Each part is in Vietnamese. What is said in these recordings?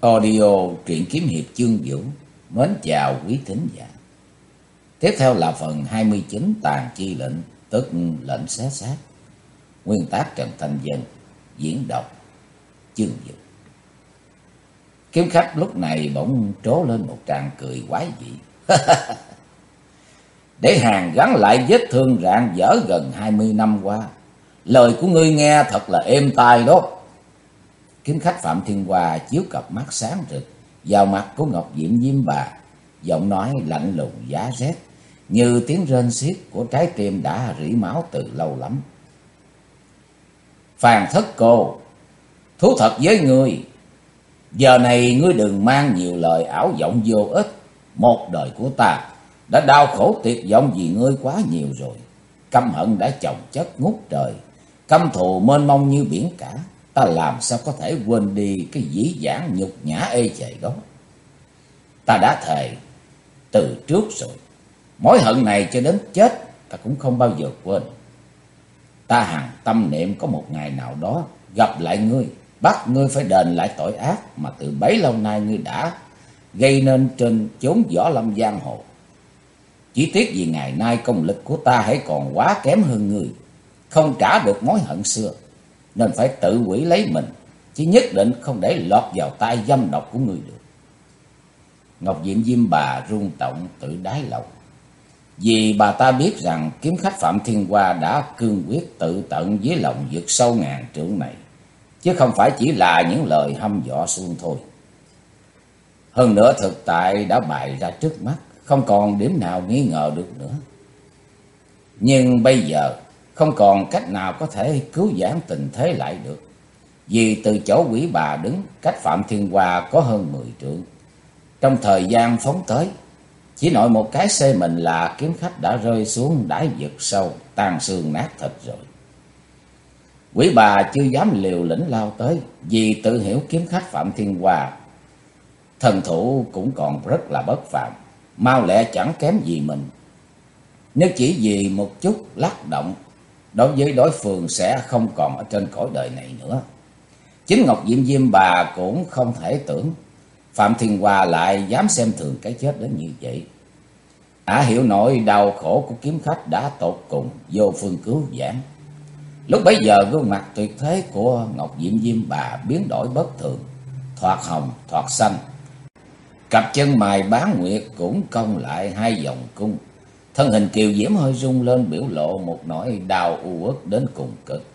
Audio truyện kiếm hiệp Chương Vũ mến chào quý thính giả. Tiếp theo là phần 29 Tàn Chi Lệnh, tức lệnh xé xác. Nguyên tác Trần Thanh Dân, diễn đọc Chương Vũ. Kiếm khách lúc này bỗng trố lên một tràng cười quái dị. Để hàn gắn lại vết thương rạn dở gần 20 năm qua, lời của ngươi nghe thật là êm tai đó. Kiếm khách Phạm Thiên Hoa chiếu cặp mắt sáng rực vào mặt của Ngọc Diệm Diêm Bà, giọng nói lạnh lùng giá rét như tiếng rên xiết của trái tim đã rỉ máu từ lâu lắm. Phàn Thất Cô, thú thật với ngươi, giờ này ngươi đừng mang nhiều lời ảo vọng vô ích. Một đời của ta đã đau khổ tuyệt vọng vì ngươi quá nhiều rồi. Căm hận đã chồng chất ngút trời, căm thù mênh mông như biển cả. Ta làm sao có thể quên đi cái dĩ vãng nhục nhã ê chề đó. Ta đã thề từ trước rồi, mối hận này cho đến chết ta cũng không bao giờ quên. Ta hằng tâm niệm có một ngày nào đó gặp lại ngươi, bắt ngươi phải đền lại tội ác mà từ bấy lâu nay ngươi đã gây nên trên chốn võ lâm giang hồ. Chỉ tiếc vì ngày nay công lực của ta hãy còn quá kém hơn ngươi, không trả được mối hận xưa, nên phải tự hủy lấy mình, chứ nhất định không để lọt vào tay dâm độc của ngươi được. Ngọc Diệm Diêm Bà rung động tự đáy lòng, vì bà ta biết rằng kiếm khách Phạm Thiên Hoa đã cương quyết tự tận với lòng vực sâu ngàn trượng này, chứ không phải chỉ là những lời hăm dọa suông thôi. Hơn nữa thực tại đã bày ra trước mắt, không còn điểm nào nghi ngờ được nữa. Nhưng bây giờ không còn cách nào có thể cứu vãn tình thế lại được, vì từ chỗ quỷ bà đứng cách Phạm Thiên Hoa có hơn 10 trượng. Trong thời gian phóng tới, chỉ nội một cái xê mình là kiếm khách đã rơi xuống đáy vực sâu, tan xương nát thịt rồi. Quỷ bà chưa dám liều lĩnh lao tới, vì tự hiểu kiếm khách Phạm Thiên Hoa thần thủ cũng còn rất là bất phàm, mau lẹ chẳng kém gì mình. Nếu chỉ vì một chút lắc động, đối với đối phương sẽ không còn ở trên cõi đời này nữa. Chính Ngọc Diệm Diêm Bà cũng không thể tưởng Phạm Thiên Hoa lại dám xem thường cái chết đến như vậy. Ả hiểu nỗi đau khổ của kiếm khách đã tột cùng, vô phương cứu vãn. Lúc bấy giờ gương mặt tuyệt thế của Ngọc Diệm Diêm Bà biến đổi bất thường, thoạt hồng thoạt xanh. Cặp chân mày bán nguyệt cũng cong lại hai vòng cung. Thân hình kiều diễm hơi rung lên, biểu lộ một nỗi đau u uất đến cùng cực.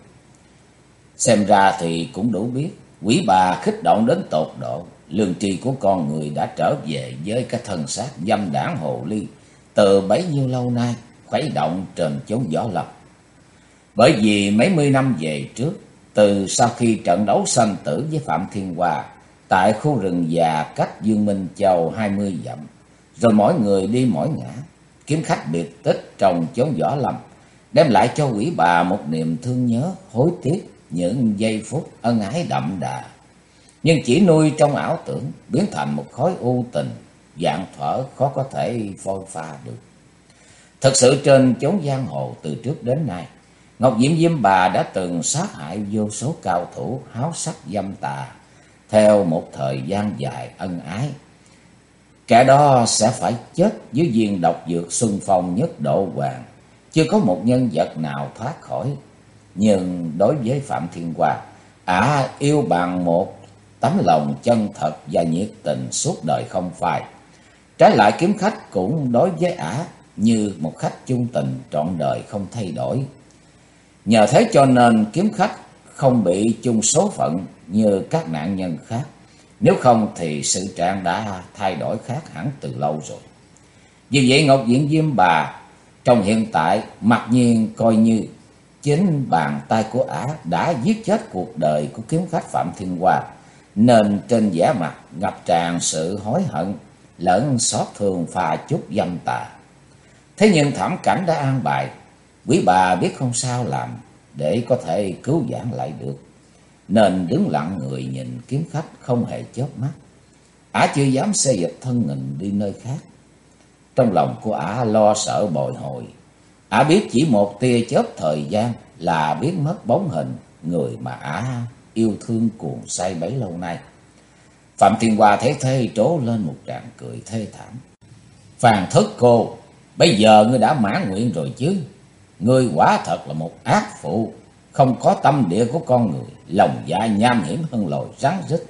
Xem ra thì cũng đủ biết quỷ bà kích động đến tột độ. Lương tri của con người đã trở về với cái thân xác dâm đảng hồ ly từ bấy nhiêu lâu nay khuấy động trên chốn võ lâm. Bởi vì mấy mươi năm về trước, từ sau khi trận đấu sanh tử với Phạm Thiên Hoa tại khu rừng già cách Dương Minh Châu 20 dặm, rồi mỗi người đi mỗi ngã, kiếm khách biệt tích trong chốn võ lâm đem lại cho quỷ bà một niềm thương nhớ hối tiếc những giây phút ân ái đậm đà, nhưng chỉ nuôi trong ảo tưởng, biến thành một khối u tình vạn thuở khó có thể phôi pha được. Thật sự trên chốn giang hồ từ trước đến nay, Ngọc Diệm Diêm Bà đã từng sát hại vô số cao thủ háo sắc dâm tà theo một thời gian dài ân ái. Kẻ đó sẽ phải chết dưới viên độc dược Xuân Phong Nhất Độ Hoàng, chưa có một nhân vật nào thoát khỏi. Nhưng đối với Phạm Thiên Hoa, Ả yêu bằng một tấm lòng chân thật và nhiệt tình suốt đời không phai. Trái lại kiếm khách cũng đối với Ả như một khách chung tình trọn đời không thay đổi. Nhờ thế cho nên kiếm khách không bị chung số phận như các nạn nhân khác. Nếu không thì sự trạng đã thay đổi khác hẳn từ lâu rồi. Vì vậy Ngọc Diệm Diêm Bà trong hiện tại mặc nhiên coi như chính bàn tay của Ả đã giết chết cuộc đời của kiếm khách Phạm Thiên Hoa, nên trên vẻ mặt ngập tràn sự hối hận lẫn xót thương pha chút dâm tà. Thế nhưng thảm cảnh đã an bài, quý bà biết không sao làm để có thể cứu vãn lại được, nên đứng lặng người nhìn kiếm khách không hề chớp mắt. Ả chưa dám xê dịch thân mình đi nơi khác. Trong lòng của Ả lo sợ bồi hồi. Ả biết chỉ một tia chớp thời gian là biến mất bóng hình người mà Ả yêu thương cuồng say bấy lâu nay. Phạm Thiên Hoa thấy thế trố lên một tràng cười thê thảm. Phàn Thất Cô, bây giờ ngươi đã mãn nguyện rồi chứ? Ngươi quả thật là một ác phụ, không có tâm địa của con người, lòng dạ nham hiểm hơn loài rắn rít.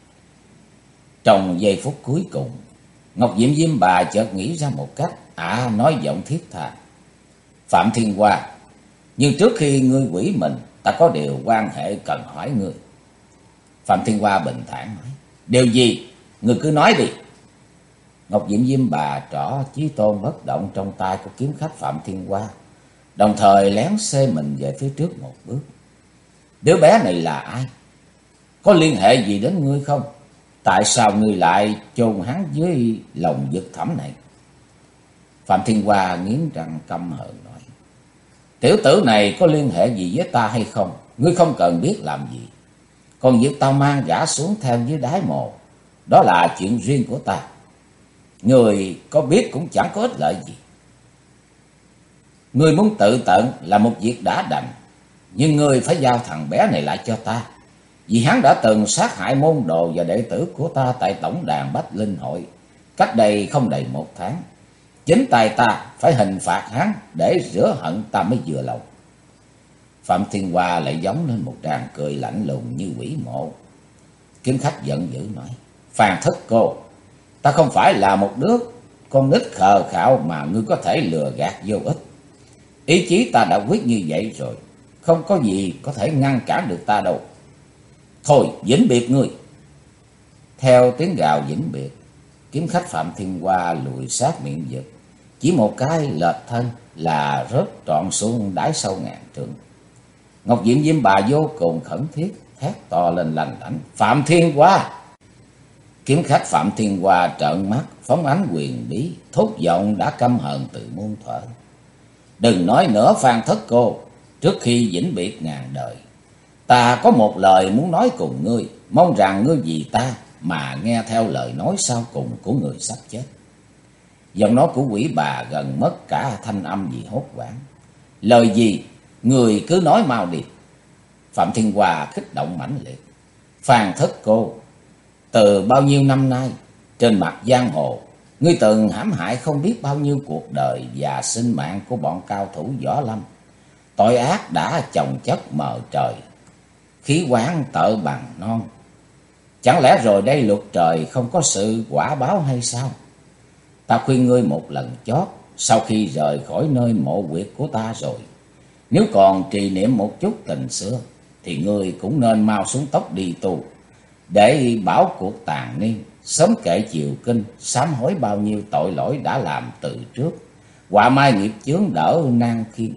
Trong giây phút cuối cùng, Ngọc Diệm Diêm Bà chợt nghĩ ra một cách, nói giọng thiết tha. Phạm Thiên Hoa, nhưng trước khi ngươi quỷ mình, ta có điều quan hệ cần hỏi ngươi. Phạm Thiên Hoa bình thản nói, điều gì? Ngươi cứ nói đi. Ngọc Diệm Diêm Bà trỏ chí tôn bất động trong tay của kiếm khách Phạm Thiên Hoa, đồng thời lén xê mình về phía trước một bước. Đứa bé này là ai? Có liên hệ gì đến ngươi không? Tại sao ngươi lại chôn hắn dưới lòng vực thẳm này? Phạm Thiên Hoa nghiến răng căm hờn nói, tiểu tử này có liên hệ gì với ta hay không, ngươi không cần biết làm gì. Còn việc tao mang gã xuống theo dưới đáy mồ, đó là chuyện riêng của ta. Người có biết cũng chẳng có ích lợi gì. Ngươi muốn tự tận là một việc đã đành, nhưng ngươi phải giao thằng bé này lại cho ta, vì hắn đã từng sát hại môn đồ và đệ tử của ta tại tổng đàn Bách Linh Hội cách đây không đầy 1 tháng. Chính tay ta phải hình phạt hắn để rửa hận ta mới vừa lòng. Phạm Thiên Hoa lại giống lên một tràng cười lạnh lùng như quỷ mộ. Kiếm khách giận dữ nói, Phàn Thất Cô, ta không phải là một đứa con nít khờ khạo mà ngươi có thể lừa gạt vô ích. Ý chí ta đã quyết như vậy rồi, không có gì có thể ngăn cản được ta đâu. Thôi vĩnh biệt ngươi. Theo tiếng gào vĩnh biệt, kiếm khách Phạm Thiên Hoa lùi sát miệng vực, chỉ một cái lệch thân là rớt trọn xuống đáy sâu ngàn trượng. Ngọc Diệm Diêm Bà vô cùng khẩn thiết, thét to lên lanh lảnh, Phạm Thiên Hoa! Kiếm khách Phạm Thiên Hoa trợn mắt, phóng ánh quyền bí, thốt giọng đã căm hờn từ muôn thuở. Đừng nói nữa Phàn Thất Cô, trước khi vĩnh biệt ngàn đời, ta có một lời muốn nói cùng ngươi, mong rằng ngươi vì ta mà nghe theo lời nói sau cùng của người sắp chết. Giọng nói của quỷ bà gần mất cả thanh âm vì hốt hoảng. Lời gì? Người cứ nói mau đi. Phạm Thiên Hoa kích động mãnh liệt. Phàn Thất Cô, từ bao nhiêu năm nay, trên mặt giang hồ, ngươi từng hãm hại không biết bao nhiêu cuộc đời và sinh mạng của bọn cao thủ võ lâm. Tội ác đã chồng chất mờ trời, khí quán tợ bằng non. Chẳng lẽ rồi đây luật trời không có sự quả báo hay sao? Ta khuyên ngươi một lần chót, sau khi rời khỏi nơi mộ huyệt của ta rồi, nếu còn trì niệm một chút tình xưa, thì ngươi cũng nên mau xuống tóc đi tu, để bảo cuộc tàn niên, sớm kệ chiều kinh, sám hối bao nhiêu tội lỗi đã làm từ trước, họa mai nghiệp chướng đỡ nan khiên.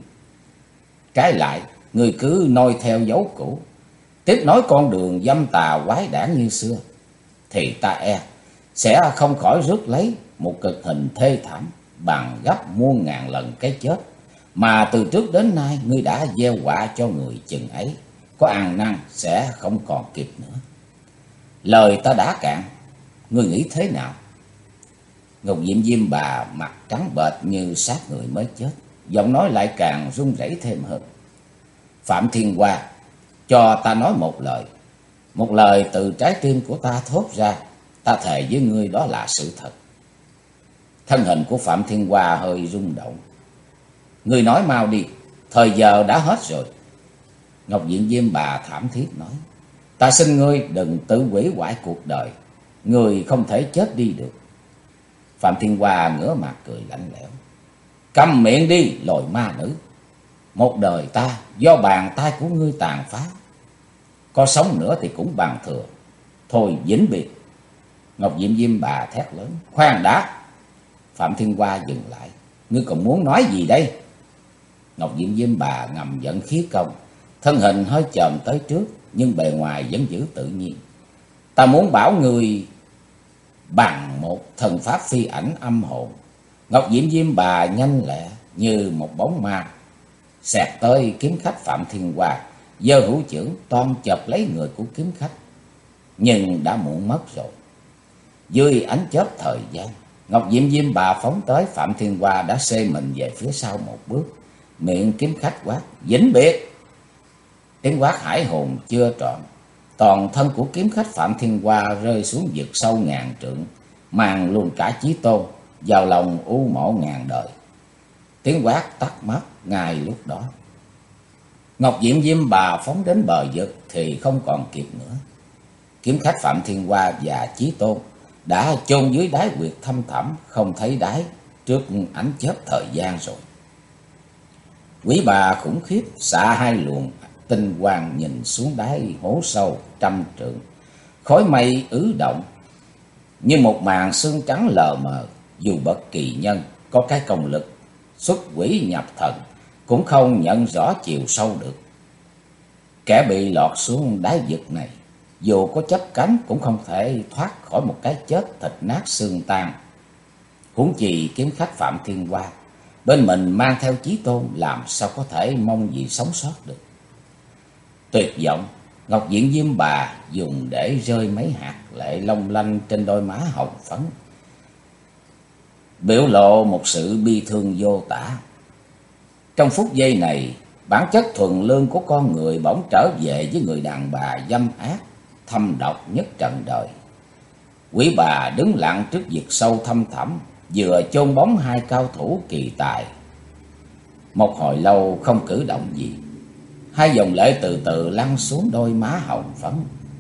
Trái lại, ngươi cứ noi theo dấu cũ, tiếp nối con đường dâm tà quái đản như xưa, thì ta sẽ không khỏi rước lấy một cực hình thê thảm bằng gấp muôn ngàn lần cái chết mà từ trước đến nay ngươi đã gieo họa cho người chừng ấy, có ăn năn sẽ không còn kịp nữa. Lời ta đã cạn, ngươi nghĩ thế nào? Ngọc Diệm Diêm Bà mặt trắng bệch như xác người mới chết, giọng nói lại càng run rẩy thêm hơn. Phạm Thiên Hoa, cho ta nói một lời từ trái tim của ta thốt ra, ta thề với ngươi đó là sự thật. Thân hình của Phạm Thiên Hoa hơi rung động. Ngươi nói mau đi, thời giờ đã hết rồi. Ngọc Diệm Diêm Bà thảm thiết nói, ta xin ngươi đừng tự hủy hoại cuộc đời, ngươi không thể chết đi được. Phạm Thiên Hoa ngửa mặt cười lạnh lẽo, câm miệng đi loài ma nữ, một đời ta do bàn tay của ngươi tàn phá, có sống nữa thì cũng bằng thừa. Thôi vĩnh biệt. Ngọc Diệm Diêm Bà thét lớn, khoan đã. Phạm Thiên Hoa dừng lại, ngươi còn muốn nói gì đây? Ngọc Diệm Diêm Bà ngầm giận khí công, thân hình hơi chồm tới trước, nhưng bề ngoài vẫn giữ tự nhiên. Ta muốn bảo ngươi bằng một thần pháp phi ảnh âm hồn. Ngọc Diệm Diêm Bà nhanh lẹ như một bóng ma xẹt tới kiếm khách Phạm Thiên Hoa, giơ hữu chưởng toan chộp lấy người của kiếm khách, nhưng đã muộn mất rồi. Dưới ánh chớp thời gian, Ngọc Diệm Diêm Bà phóng tới, Phạm Thiên Hoa đã xê mình về phía sau một bước, miệng kiếm khách quát, vĩnh biệt. Tiếng quát hải hồn chưa trọn, toàn thân của kiếm khách Phạm Thiên Hoa rơi xuống vực sâu ngàn trượng, mang luôn cả Chí Tôn vào lòng u mộ ngàn đời. Tiếng quát tắt mất ngay lúc đó. Ngọc Diệm Diêm Bà phóng đến bờ vực thì không còn kịp nữa. Kiếm khách Phạm Thiên Hoa và Chí Tôn đã chôn dưới đáy huyệt thăm thẳm không thấy đáy trước ánh chớp thời gian rồi. Quỷ Bà khủng khiếp xạ hai luồng tinh quang nhìn xuống đáy hố sâu trăm trượng. Khói mây ứ động như một màn sương trắng lờ mờ, dù bất kỳ nhân có cái công lực xuất quỷ nhập thần cũng không nhận rõ chiều sâu được. Kẻ bị lọt xuống đáy vực này, dù có chấp cánh cũng không thể thoát khỏi một cái chết thịt nát xương tan. Huống chi kiếm khách Phạm Thiên Hoa bên mình mang theo Chí Tôn, làm sao có thể mong gì sống sót được. Tuyệt vọng, Ngọc Diện Diêm Bà dùng để rơi mấy hạt lệ long lanh trên đôi má hồng phấn, biểu lộ một sự bi thương vô tả. Trong phút giây này, bản chất thuần lương của con người bỗng trở về với người đàn bà dâm ác, thâm độc nhất trần đời. Quỷ Bà đứng lặng trước vực sâu thăm thẳm, vừa chôn bóng hai cao thủ kỳ tài. Một hồi lâu không cử động gì, hai dòng lệ từ từ lăn xuống đôi má hồng phấn.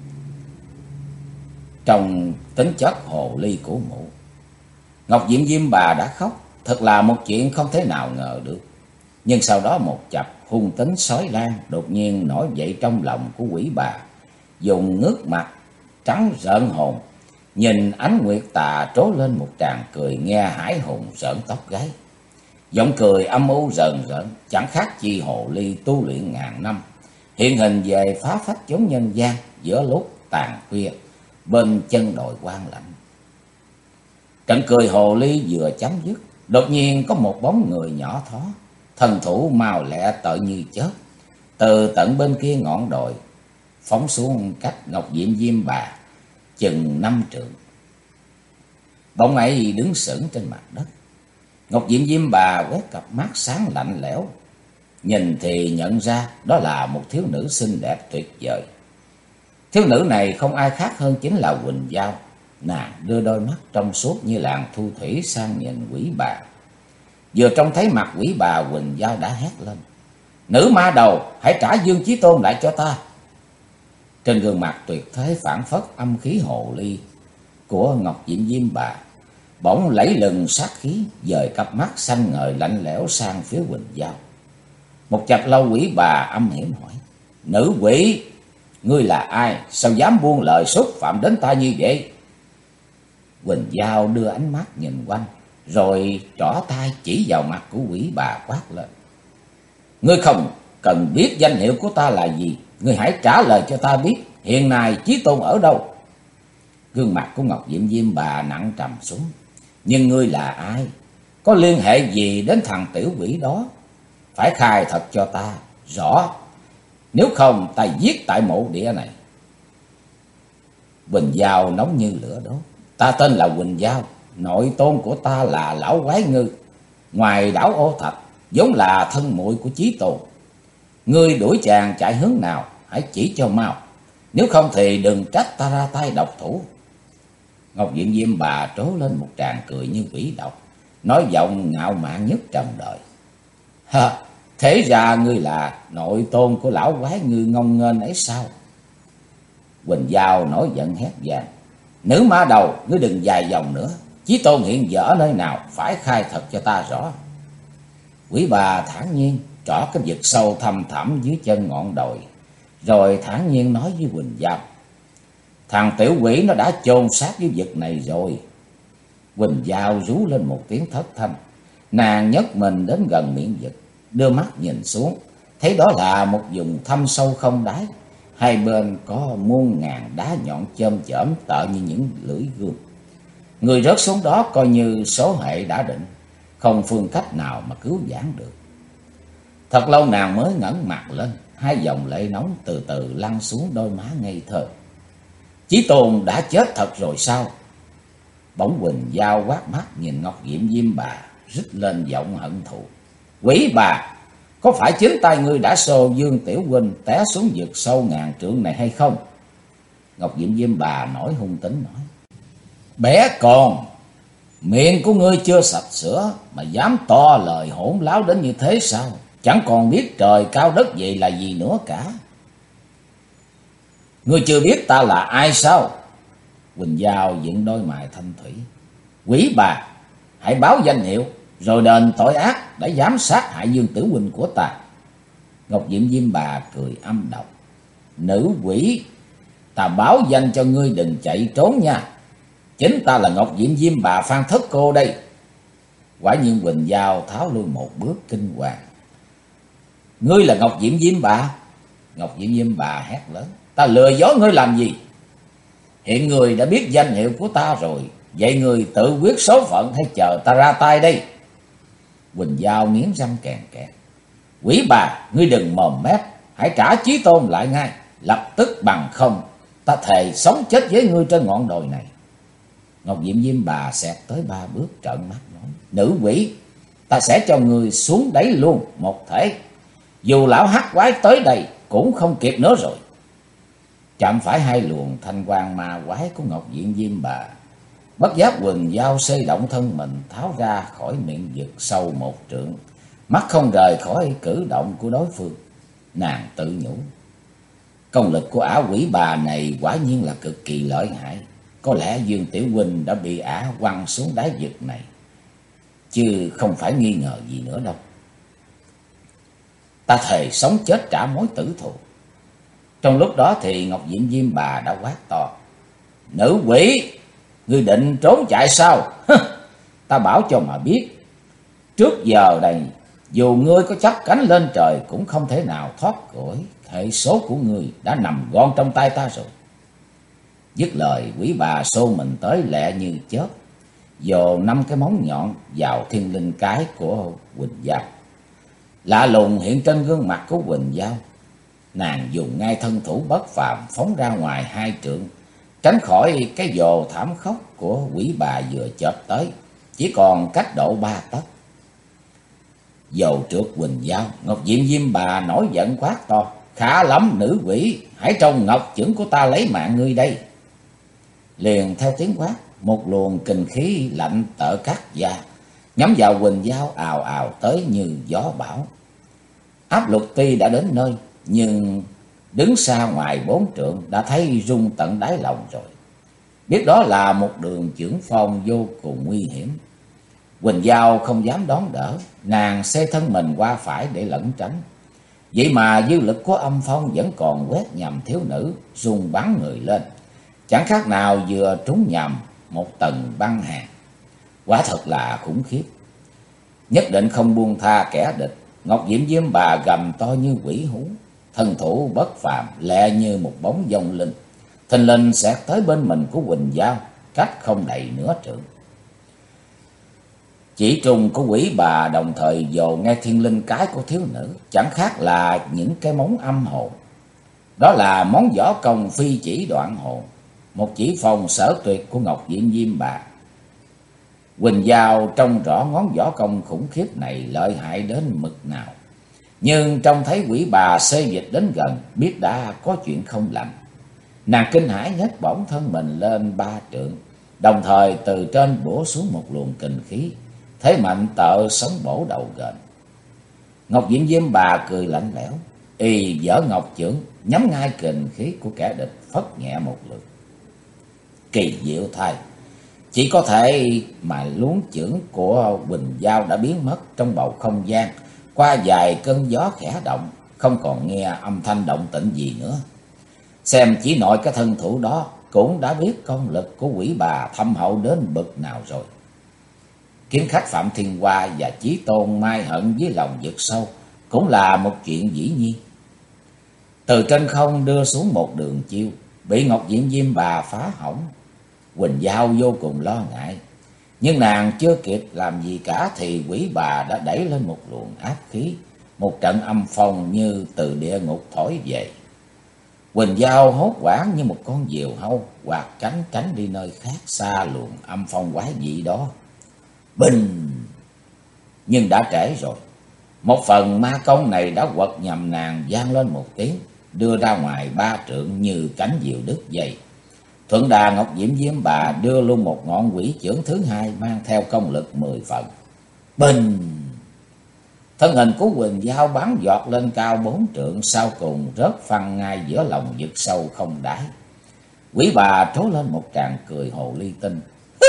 Trong tính chất hồ ly của mụ, Ngọc Diệm Diêm Bà đã khóc, thật là một chuyện không thể nào ngờ được. Nhưng sau đó một chập hung tính sói lan đột nhiên nổi dậy trong lòng của Quỷ Bà, dùng ngước mặt trắng rợn hồn, nhìn ánh nguyệt tà trố lên một tràng cười nghe hãi hùng rợn tóc gáy. Giọng cười âm u rờn rợn, chẳng khác chi hồ ly tu luyện ngàn năm, hiện hình về phá phách chốn nhân gian giữa lúc tàn khuya bên chân đồi Quan Lãnh. Trận cười hồ ly vừa chấm dứt, đột nhiên có một bóng người nhỏ thó, thần thủ mau lẹ tợ như chớp, từ tận bên kia ngọn đồi phóng xuống cách Ngọc Diệm Diêm Bà chừng 5 trượng. Bóng ấy đứng sững trên mặt đất. Ngọc Diệm Diêm Bà quét cặp mắt sáng lạnh lẽo, nhìn thì nhận ra đó là một thiếu nữ xinh đẹp tuyệt vời. Thiếu nữ này không ai khác hơn chính là Quỳnh Giao. Nàng đưa đôi mắt trong suốt như làn thu thủy sang nhìn Quỷ Bà. Vừa trông thấy mặt Quỷ Bà, Quỳnh Giao đã hét lên: "Nữ ma đầu, hãy trả Dương Chí Tôn lại cho ta!" Trên gương mặt tuyệt thế phảng phất âm khí hồ ly của Ngọc Diệm Diêm Bà bỗng lẫy lừng sát khí, dời cặp mắt xanh ngời lạnh lẽo sang phía Quỳnh Giao. Một chập lâu Quỷ Bà âm hiểm hỏi: "Nữ quỷ, ngươi là ai? Sao dám buông lời xúc phạm đến ta như vậy?" Quỳnh Giao đưa ánh mắt nhìn quanh, rồi trỏ tay chỉ vào mặt của Quỷ Bà quát lên: "Ngươi không cần biết danh hiệu của ta là gì, ngươi hãy trả lời cho ta biết hiện nay Chí Tôn ở đâu." Gương mặt của Ngọc Diệm Diêm Bà nặng trầm xuống: "Nhưng ngươi là ai? Có liên hệ gì đến thằng tiểu quỷ đó? Phải khai thật cho ta rõ, nếu không ta giết tại mộ địa này." Quỳnh Giao nóng như lửa đốt: "Ta tên là Quỳnh Giao, nội tôn của ta là lão quái ngư, ngoài đảo Ô Thạch, vốn là thân muội của Chí Tôn. Ngươi đuổi chàng chạy hướng nào, hãy chỉ cho mau, nếu không thì đừng trách ta ra tay độc thủ." Ngọc Diệm Diêm Bà trố lên một tràng cười như quỷ độc, nói giọng ngạo mạn nhất trần đời: "Ha, thế ra ngươi là nội tôn của lão quái ngư ngông nghênh ấy sao?" Quỳnh Giao nổi giận hét vang: "Nữ ma đầu, ngươi đừng dài dòng nữa, Chí Tôn hiện giờ ở nơi nào, phải khai thật cho ta rõ." Quỷ Bà thản nhiên trỏ cái vực sâu thăm thẳm dưới chân ngọn đồi, rồi thản nhiên nói với Quỳnh Giao: "Thằng tiểu quỷ nó đã chôn xác dưới vực này rồi." Quỳnh Giao rú lên một tiếng thất thanh, nàng nhấc mình đến gần miệng vực, đưa mắt nhìn xuống, thấy đó là một vùng thâm sâu không đáy, hai bên có muôn ngàn đá nhọn chôm chởm tợ như những lưỡi gươm. Người rớt xuống đó coi như số hệ đã định, không phương cách nào mà cứu vãn được. Thật lâu nàng mới ngẩng mặt lên, hai dòng lệ nóng từ từ lăn xuống đôi má ngây thơ. "Chí Tôn đã chết thật rồi sao?" Bỗng Quỳnh Giao quát mắt nhìn Ngọc Diệm Diêm Bà, rít lên giọng hận thù: "Quỷ Bà, có phải chính tay ngươi đã xô Dương tiểu huynh té xuống vực sâu ngàn trượng này hay không?" Ngọc Diệm Diêm Bà nổi hung tính nói: Bé con, miệng của ngươi chưa sạch sữa mà dám to lời hỗn láo đến như thế sao? Chẳng còn biết trời cao đất vậy là gì nữa cả. Ngươi chưa biết ta là ai sao? Quỳnh Giao dựng đôi mày thanh thủy: Quỷ bà, hãy báo danh hiệu rồi đền tội ác đã dám sát hại Dương Tử huynh của ta. Ngọc Diệm Diêm Bà cười âm độc: Nữ quỷ, ta báo danh cho ngươi đừng chạy trốn nha. Chính ta là Ngọc Diệm Diêm Bà Phan Thất Cô đây. Quả nhiên Quỳnh Giao tháo lui một bước kinh hoàng: Ngươi là Ngọc Diệm Diêm Bà? Ngọc Diệm Diêm Bà hét lớn: Ta lừa dối ngươi làm gì? Hiện người đã biết danh hiệu của ta rồi, vậy người tự quyết số phận hay chờ ta ra tay đây? Quỳnh Giao nghiến răng kèn kẹt: Quỷ bà, ngươi đừng mồm mép, hãy trả chí tôn lại ngay, lập tức, bằng không ta thề sống chết với ngươi trên ngọn đồi này. Ngọc Diệm Diêm Bà xẹt tới 3 bước trợn mắt nói: Nữ quỷ, ta sẽ cho ngươi xuống đáy luôn một thể. Dù lão hắc quái tới đây cũng không kịp nữa rồi. Chạm phải hai luồng thanh quang ma quái của Ngọc Diệm Diêm Bà, bất giác Quỳnh Giao xây động thân mình tháo ra khỏi miệng vực sâu 1 trượng, mắt không rời khỏi cử động của đối phương. Nàng tự nhủ: Công lực của ả quỷ bà này quả nhiên là cực kỳ lợi hại. Có lẽ Dương Tiểu huynh đã bị ả quăng xuống đáy vực này, chứ không phải nghi ngờ gì nữa đâu. Ta thề sống chết trả mối tử thù. Trong lúc đó thì Ngọc Diệm Diêm Bà đã quát to: Nữ quỷ, ngươi định trốn chạy sao? Ta bảo cho mà biết, trước giờ này dù ngươi có chắp cánh lên trời cũng không thể nào thoát khỏi. Hệ số của ngươi đã nằm gọn trong tay ta rồi. Dứt lời, quỷ bà xô mình tới lẹ như chớp, vồ 5 cái móng nhọn vào thiên linh cái của Quỳnh Giao. Lạ lùng hiện trên gương mặt của Quỳnh Giao. Nàng dùng ngay thân thủ bất phàm phóng ra ngoài 2 trượng, tránh khỏi cái vồ thảm khốc của quỷ bà vừa chợp tới, chỉ còn cách độ 3 tấc. Dầu trượt Quỳnh Giao, Ngọc Diệm Diêm Bà nổi giận quát to: Khá lắm nữ quỷ, hãy trông ngọc chưởng của ta lấy mạng ngươi đây. Liền theo tiếng quát, một luồng kình khí lạnh tợ cắt da nhắm vào Quỳnh Giao ào ào tới như gió bão. Áp lực tuy đã đến nơi, nhưng đứng xa ngoài 4 trượng đã thấy rung tận đáy lòng rồi. Biết đó là một đường chưởng phong vô cùng nguy hiểm. Quỳnh Giao không dám đón đỡ, nàng xê thân mình qua phải để lẩn tránh. Vậy mà dư lực của âm phong vẫn còn quét nhầm thiếu nữ, rung bắn người lên, chẳng khác nào vừa trúng nhầm một tầng băng hàn. Quả thật là khủng khiếp. Nhất định không buông tha kẻ địch, Ngọc Diệm Diêm Bà gầm to như quỷ hú, thân thủ bất phàm, lẹ như một bóng vong linh, thình lình xẹt tới bên mình của Quỳnh Giao, cách không đầy nửa trượng. Chỉ trùng của quỷ bà đồng thời dồ nghe thiên linh cái của thiếu nữ, chẳng khác là những cái móng âm hồn. Đó là món võ công phi chỉ đoạn hồn, một chỉ phòng sở tuyệt của Ngọc Diệm Diêm Bà. Quỳnh Giao trông rõ ngón võ công khủng khiếp này lợi hại đến mực nào, nhưng trông thấy quỷ bà xê dịch đến gần, biết đã có chuyện không lành. Nàng kinh hãi nhấc bổng thân mình lên 3 trượng, đồng thời từ trên bổ xuống một luồng kình khí, thế mạnh tợ sống bổ đầu gền. Ngọc Diệm Diêm Bà cười lạnh lẽo, y giở ngọc chưởng nhắm ngay kình khí của kẻ địch, phất nhẹ một lượt. Kỳ diệu thay, chỉ có thể mà luống chưởng của Quỳnh Giao đã biến mất trong bầu không gian, qua vài cơn gió khẽ động, không còn nghe âm thanh động tĩnh gì nữa. Xem chỉ nội cái thân thủ đó cũng đã biết công lực của quỷ bà thâm hậu đến bậc nào rồi. Kiếm khách Phạm Thiên Hoa và Chí Tôn mai hận với lòng vực sâu cũng là một chuyện dĩ nhiên. Từ trên không đưa xuống một đường chiêu, bị Ngọc Diệm Diêm Bà phá hỏng. Quỳnh Giao vô cùng lo ngại, nhưng nàng chưa kịp làm gì cả thì quỷ bà đã đẩy lên một luồng áp khí, một trận âm phong như từ địa ngục thổi về. Quỳnh Giao hốt hoảng như một con diều hâu, quạt cánh tránh đi nơi khác xa luồng âm phong quái dị đó. Bình! Nhưng đã trễ rồi. Một phần ma công này đã quật nhầm nàng, vang lên một tiếng, đưa ra ngoài 3 trượng như cánh diều đứt dây, Thuận đà Ngọc Diễm Diêm Bà đưa luôn một ngọn quỷ chưởng thứ hai mang theo công lực 10 phần. Bình! Thân hình của Quỳnh Giao bắn giọt lên cao 4 trượng, sau cùng rớt phăng ngay giữa lòng vực sâu không đáy. Quỷ bà trố lên một tràng cười hồ ly tinh.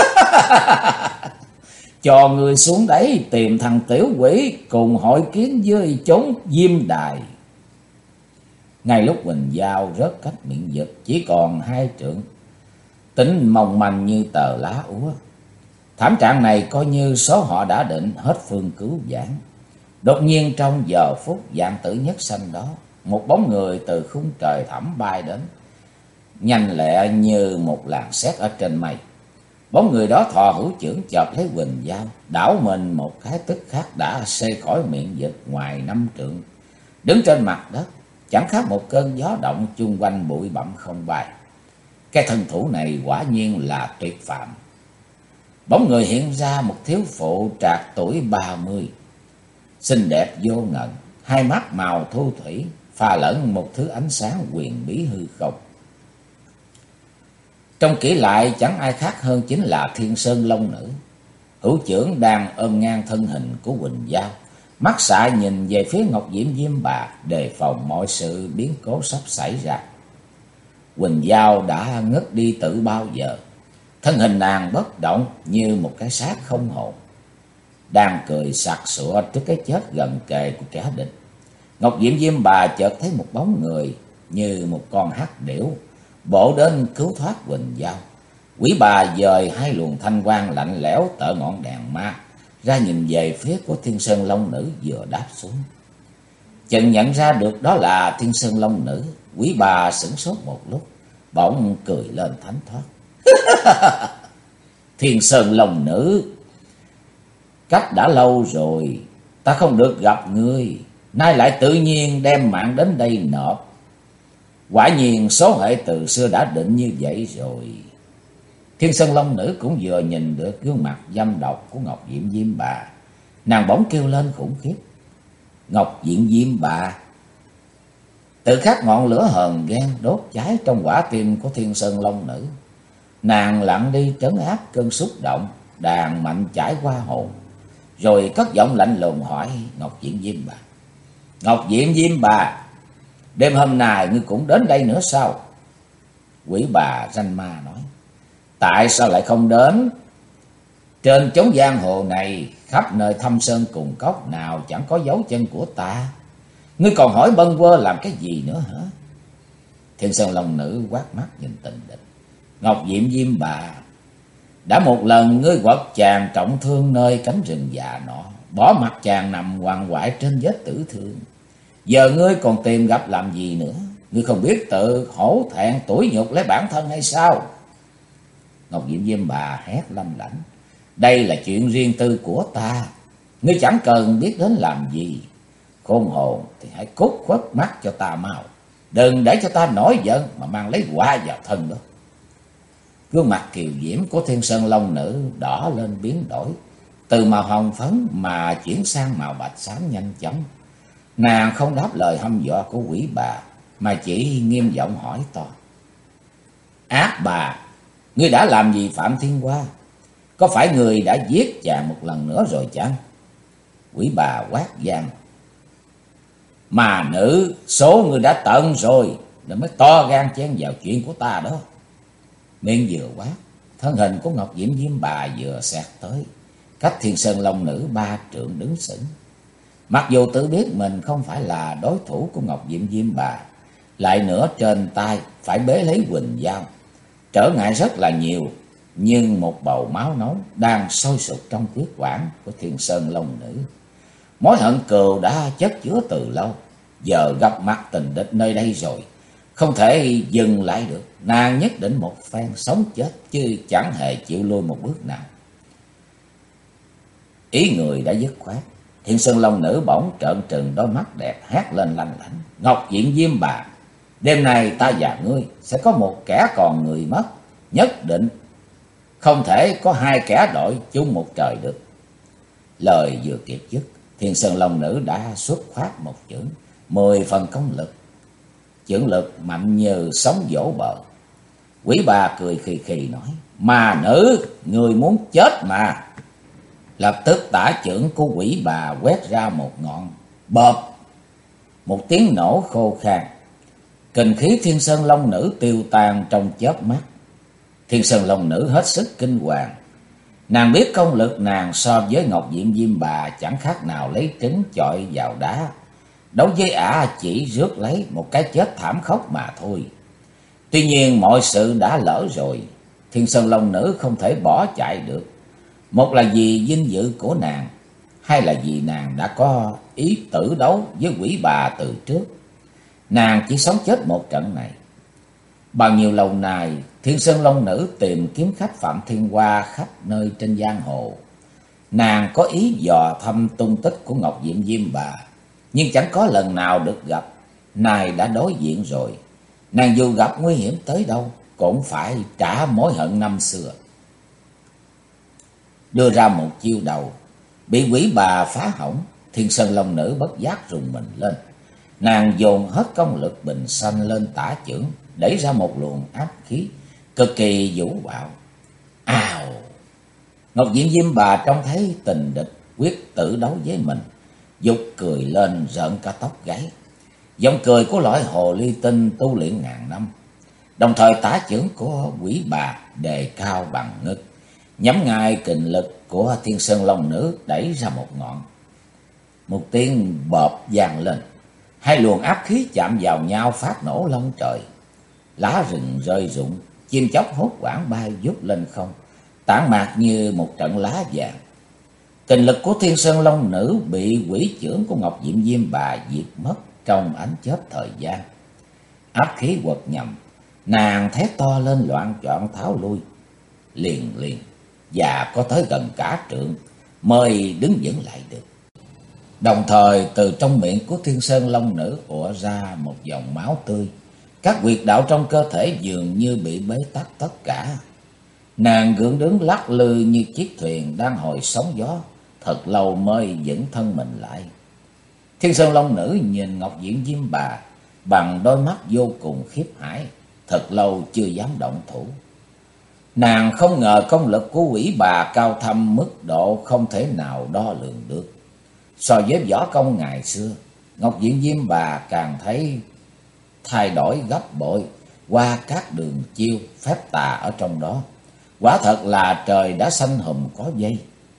Cho người xuống đấy tìm thằng tiểu quỷ cùng hội kiến với chốn Diêm Đài. Ngay lúc Quỳnh Giao rớt cách miệng vực chỉ còn 2 trượng, tính mong manh như tờ lá úa. Thảm trạng này coi như số họ đã định, hết phương cứu vãn. Đột nhiên trong giờ phút vạn tử nhất sanh đó, một bóng người từ khung trời thẳm bay đến, nhanh lẹ như một làn sét ở trên mây. Bóng người đó thò hữu chưởng chộp lấy Quỳnh Giao, đảo mình một cái tức khắc đã xê khỏi miệng vực ngoài 5 trượng, đứng trên mặt đất, chẳng khác một cơn gió động, chung quanh bụi bặm không bay. Cái thân thủ này quả nhiên là tuyệt phạm. Bóng người hiện ra một thiếu phụ trạc tuổi 30, xinh đẹp vô ngần, hai mắt màu thu thủy, pha lẫn một thứ ánh sáng huyền bí hư không. Trông kỹ lại chẳng ai khác hơn chính là Thiên Sơn Long Nữ. Hữu chưởng đang ôm ngang thân hình của Quỳnh Giao, mắt xạ nhìn về phía Ngọc Diễm Diêm Bà, đề phòng mọi sự biến cố sắp xảy ra. Quỳnh Giao đã ngất đi từ bao giờ, thân hình nàng bất động như một cái xác không hồn, đang cười sặc sụa trước cái chết gần kề của kẻ địch. Ngọc Diễm Diêm Bà chợt thấy một bóng người như một con hắc điểu bổ đến cứu thoát Quỳnh Giao. Quỷ bà dời hai luồng thanh quang lạnh lẽo tở ngọn đèn ma ra, nhìn về phía của Thiên Sơn Long Nữ vừa đáp xuống. Chợt nhận ra được đó là Thiên Sơn Long Nữ, quỷ bà sửng sốt một lúc, bỗng cười lên thánh thoát. Thiên Sơn Long Nữ, cách đã lâu rồi ta không được gặp ngươi, nay lại tự nhiên đem mạng đến đây nộp. Quả nhiên số hệ từ xưa đã định như vậy rồi. Thiên Sơn Long Nữ cũng vừa nhìn được gương mặt dâm độc của Ngọc Diễm Diêm Bà, nàng bỗng kêu lên khủng khiếp. Ngọc Diễm Diêm Bà! Tự khắc ngọn lửa hờn ghen đốt cháy trong quả tim của Thiên Sơn Long Nữ. Nàng lặng đi trấn áp cơn xúc động, đàn mạnh chảy qua hồn, rồi cất giọng lạnh lùng hỏi Ngọc Diễm Diêm Bà. Ngọc Diễm Diêm Bà, đêm hôm nay ngươi cũng đến đây nữa sao? Quỷ bà ranh ma nói. Tại sao lại không đến? Trên chốn giang hồ này, khắp nơi thâm sơn cùng cốc nào chẳng có dấu chân của ta. Ngươi còn hỏi bâng quơ làm cái gì nữa hả? Thiên Sơn Long Nữ quát mắt nhìn tình địch. Ngọc Diễm Diêm Bà, đã một lần ngươi quật chàng trọng thương nơi cánh rừng già nọ, bỏ mặt chàng nằm hoàng hoại trên vết tử thương. Giờ ngươi còn tìm gặp làm gì nữa? Ngươi không biết tự hổ thẹn tủi nhục lấy bản thân hay sao? Ngọc Diễm Diêm Bà hét lâm lãnh. Đây là chuyện riêng tư của ta, ngươi chẳng cần biết đến làm gì. Khôn hồn thì hãy cút khuất mắt cho ta mau, đừng để cho ta nổi giận mà mang lấy quả vào thân đó. Gương mặt kiều diễm của Thiên Sơn Long Nữ đỏ lên biến đổi, từ màu hồng phấn mà chuyển sang màu bạch xám nhanh chóng. Nàng không đáp lời hăm dọa của quỷ bà, mà chỉ nghiêm giọng hỏi to. Ác bà, ngươi đã làm gì Phạm Thiên Hoa? Có phải người đã giết chàng một lần nữa rồi chăng? Quỷ bà quát vang. Mà nữ, số người đã tận rồi, rồi mới to gan chen vào chuyện của ta đó. Miệng vừa quát, thân hình của Ngọc Diễm Diêm Bà vừa xẹt tới, cách Thiên Sơn Long Nữ 3 trượng đứng sững. Mặc dù tự biết mình không phải là đối thủ của Ngọc Diễm Diêm Bà, lại nữa trên tay phải bế lấy Quỳnh Giao, trở ngại rất là nhiều. Nhưng một bầu máu nóng đang sôi sục trong huyết quản của Thiên Sơn Long Nữ. Mối hận cừu đã chất chứa từ lâu, giờ gặp mặt tình địch nơi đây rồi, không thể dừng lại được. Nàng nhất định một phen sống chết, chứ chẳng hề chịu lui một bước nào. Ý người đã dứt khoát, Thiên Sơn Long Nữ bỗng trợn trừng đôi mắt đẹp, hét lên lanh lảnh. Ngọc Diễm Diêm Bà, đêm nay ta và ngươi sẽ có một kẻ còn người mất, nhất định không thể có hai kẻ đội chung một trời được. Lời vừa kịp dứt, Thiên Sơn Long Nữ đã xuất phát một chưởng, 10 phần công lực. Chưởng lực mạnh như sóng vỗ bờ. Quỷ bà cười khì khì nói: "Ma nữ, người muốn chết mà." Lập tức tả chưởng của quỷ bà quét ra một ngọn, bộp, một tiếng nổ khô khan. Kình khí Thiên Sơn Long Nữ tiêu tan trong chớp mắt. Thiên Sơn Long Nữ hết sức kinh hoàng. Nàng biết công lực nàng so với Ngọc Diệm Diêm Bà chẳng khác nào lấy trứng chọi vào đá. Đấu với ả chỉ rước lấy một cái chết thảm khốc mà thôi. Tuy nhiên mọi sự đã lỡ rồi. Thiên Sơn Long Nữ không thể bỏ chạy được. Một là vì vinh dự của nàng, hai là vì nàng đã có ý tử đấu với quỷ bà từ trước. Nàng chỉ sống chết một trận này. Bao nhiêu lâu nay, Thiên Sơn Long Nữ tìm kiếm khách Phạm Thiên Hoa khắp nơi trên giang hồ. Nàng có ý dò thăm tung tích của Ngọc Diệm Diêm Bà, nhưng chẳng có lần nào được gặp. Nay đã đối diện rồi, nàng dù gặp nguy hiểm tới đâu cũng phải trả mối hận năm xưa. Đưa ra một chiêu đầu, bị quỷ bà phá hỏng. Thiên Sơn Long Nữ bất giác rùng mình lên. Nàng dồn hết công lực bình sanh lên tả chưởng, đẩy ra một luồng áp khí cực kỳ vũ bạo. Ào! Ngọc Diệm Diêm Bà trông thấy tình địch quyết tử đấu với mình, dục cười lên rợn cả tóc gáy. Giọng cười của loại hồ ly tinh tu luyện ngàn năm. Đồng thời tả chưởng của quỷ bà đề cao bằng ngực, nhắm ngay kình lực của Thiên Sơn Long Nữ đẩy ra một ngọn. Một tiếng bợp vang lên, hai luồng áp khí chạm vào nhau phát nổ long trời. Lá rừng rơi rụng, chim chóc hốt hoảng bay vút lên không, tản mạc như một trận lá vàng. Kình lực của Thiên Sơn Long Nữ bị quỷ chưởng của Ngọc Diệm Diêm Bà diệt mất trong ánh chớp thời gian. Áp khí quật nhầm, nàng thét to lên loạn choạng tháo lui. Liền liền và có tới gần cả trượng mới đứng vững lại được. Đồng thời từ trong miệng của Thiên Sơn Long Nữ ùa ra một dòng máu tươi. Các huyệt đạo trong cơ thể dường như bị bế tắc tất cả. Nàng gượng đứng lắc lư như chiếc thuyền đang hồi sóng gió, thật lâu mới vững thân mình lại. Thiên Sơn Long Nữ nhìn Ngọc Diệm Diêm Bà bằng đôi mắt vô cùng khiếp hãi, thật lâu chưa dám động thủ. Nàng không ngờ công lực của quỷ bà cao thâm mức độ không thể nào đo lường được. So với võ công ngày xưa, Ngọc Diệm Diêm Bà càng thấy thay đổi gấp bội qua các đường chiêu phép tà ở trong đó. Quả thật là trời đã xanh hùm có dây.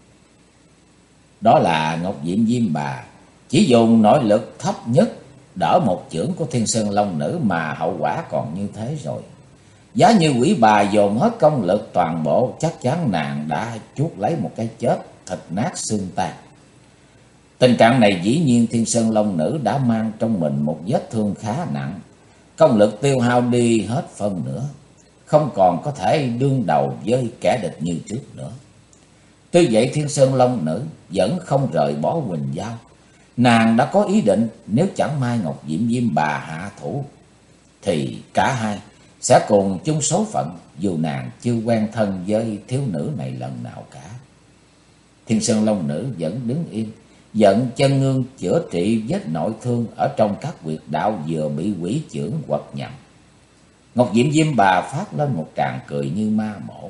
Đó là Ngọc Diệm Diêm Bà chỉ dùng nội lực thấp nhất đỡ một chưởng của Thiên Sơn Long Nữ mà hậu quả còn như thế rồi. Giá như quỷ bà dồn hết công lực toàn bộ, chắc chắn nàng đã chuốc lấy một cái chết thịt nát xương tan. Tình trạng này dĩ nhiên Thiên Sơn Long Nữ đã mang trong mình một vết thương khá nặng. Công lực tiêu hao đi hết phân nữa, không còn có thể đương đầu với kẻ địch như trước nữa. Tuy vậy Thiên Sơn Long Nữ vẫn không rời bỏ Quỳnh Giao. Nàng đã có ý định nếu chẳng may Ngọc Diệm Diêm Bà hạ thủ thì cả hai sẽ cùng chung số phận, dù nàng chưa quen thân với thiếu nữ này lần nào cả. Thiên Sơn Long Nữ vẫn đứng yên, giận chân ngương chữa trị vết nội thương ở trong các huyệt đạo vừa bị quỷ chưởng quật nhầm. Ngọc Diệm Diêm Bà phát lên một tràng cười như ma mộ.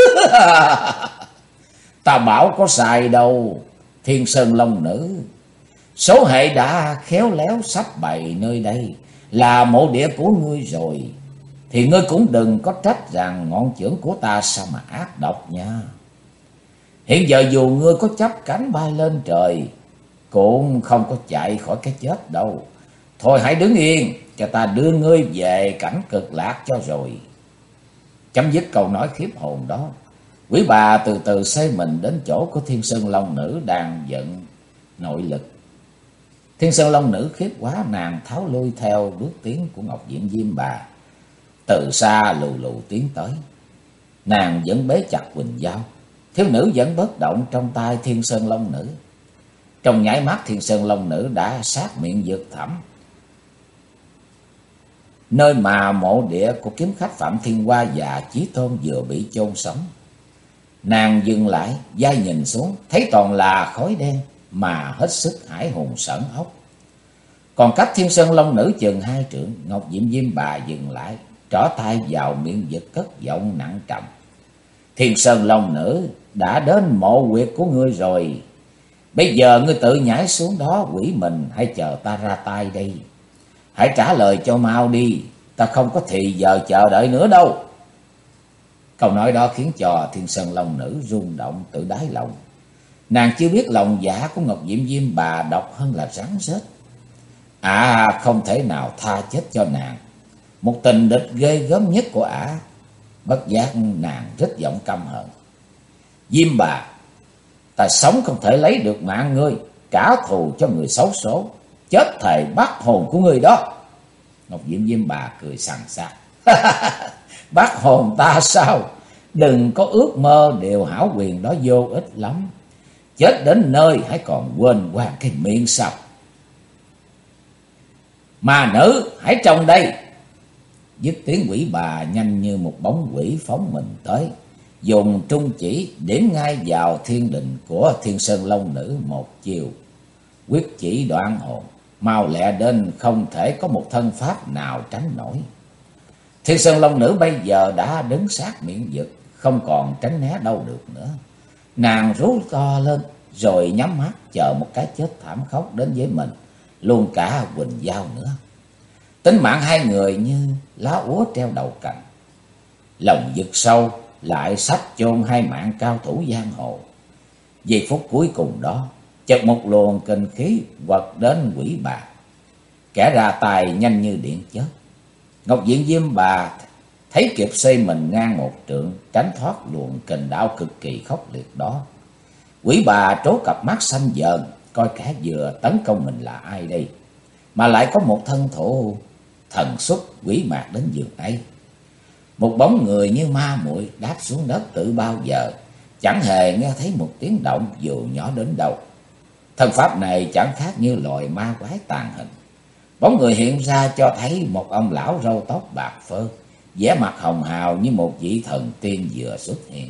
Ta bảo có sai đâu, Thiên Sơn Long Nữ. Số hệ đã khéo léo sắp bày nơi đây là mộ địa của ngươi rồi, thì ngươi cũng đừng có trách rằng ngọn chưởng của ta sao mà ác độc nha. Hiện giờ dù ngươi có chắp cánh bay lên trời cũng không có chạy khỏi cái chết đâu. Thôi hãy đứng yên cho ta đưa ngươi về cảnh cực lạc cho rồi. Chấm dứt câu nói khiếp hồn đó, quỷ bà từ từ xê mình đến chỗ của Thiên Sơn Long Nữ đang vận nội lực. Thiên Sơn Long Nữ khiếp quá, nàng tháo lui theo bước tiến của Ngọc Diệm Diêm Bà. Từ xa lù lù tiến tới, nàng vẫn bế chặt Quỳnh Giao, thiếu nữ vẫn bất động trong tay Thiên Sơn Long Nữ. Trong nháy mắt Thiên Sơn Long Nữ đã sát miệng vực thẳm, nơi mà mộ địa của kiếm khách Phạm Thiên Hoa và Chí Tôn vừa bị chôn sống. Nàng dừng lại, vai nhìn xuống, thấy toàn là khói đen mà hết sức hãi hùng sởn ốc. Còn cách Thiên Sơn Long Nữ chừng 2 trượng, Ngọc Diệm Diêm Bà dừng lại, trỏ tay vào miệng vực cất giọng nặng trầm. Thiên Sơn Long Nữ đã đến mộ huyệt của ngươi rồi. Bây giờ ngươi tự nhảy xuống đó quỷ mình hay chờ ta ra tay đây? Hãy trả lời cho mau đi, ta không có thì giờ chờ đợi nữa đâu. Câu nói đó khiến cho Thiên Sơn Long Nữ rung động tự đáy lòng. Nàng chưa biết lòng dạ của Ngọc Diệm Diêm Bà độc hơn là rắn rết. Không thể nào tha chết cho nàng, một tình địch ghê gớm nhất của ả. Bất giác nàng rít giọng căm hận. Diêm Bà, ta sống không thể lấy được mạng ngươi, trả thù cho người xấu số, chết thề bắt hồn của ngươi đó. Ngọc Diệm Diêm Bà cười sằng sặc. Bắt hồn ta sao? Đừng có ước mơ điều hảo quyền đó vô ích lắm. Chết đến nơi hãy còn quên qua cái miệng sao? Mà nữ hãy trong đây. Dứt tiếng quỷ bà nhanh như một bóng quỷ phóng mình tới, dùng trung chỉ điểm ngay vào thiên đình của Thiên Sơn Long Nữ một chiều. Quyết chỉ đoạn hồn, mau lẹ đến không thể có một thân pháp nào tránh nổi. Thiên Sơn Long Nữ bây giờ đã đứng sát miệng vực, không còn tránh né đâu được nữa. Nàng rú to lên rồi nhắm mắt chờ một cái chết thảm khốc đến với mình, luôn cả Quỳnh Giao nữa. Tính mạng hai người như lá úa treo đầu cành. Lòng vực sâu lại sắp chôn hai mạng cao thủ giang hồ. Giây phút cuối cùng đó, chợt một luồng kinh khí quật đến quỷ bà. Kẻ ra tay nhanh như điện chớp. Ngọc Diệm Diêm Bà thấy kịp xây mình ngang một trượng, tránh thoát luồng kình đạo cực kỳ khốc liệt đó. Quỷ bà trố cặp mắt xanh dờn, coi kẻ vừa tấn công mình là ai đây, mà lại có một thân thổ thần xuất quỷ mạc đến giường ấy. Một bóng người như ma muội đáp xuống đất từ bao giờ, chẳng hề nghe thấy một tiếng động dù nhỏ đến đâu. Thân pháp này chẳng khác như loài ma quái tàn hình. Bóng người hiện ra cho thấy một ông lão râu tóc bạc phơ, vẻ mặt hồng hào như một vị thần tiên vừa xuất hiện.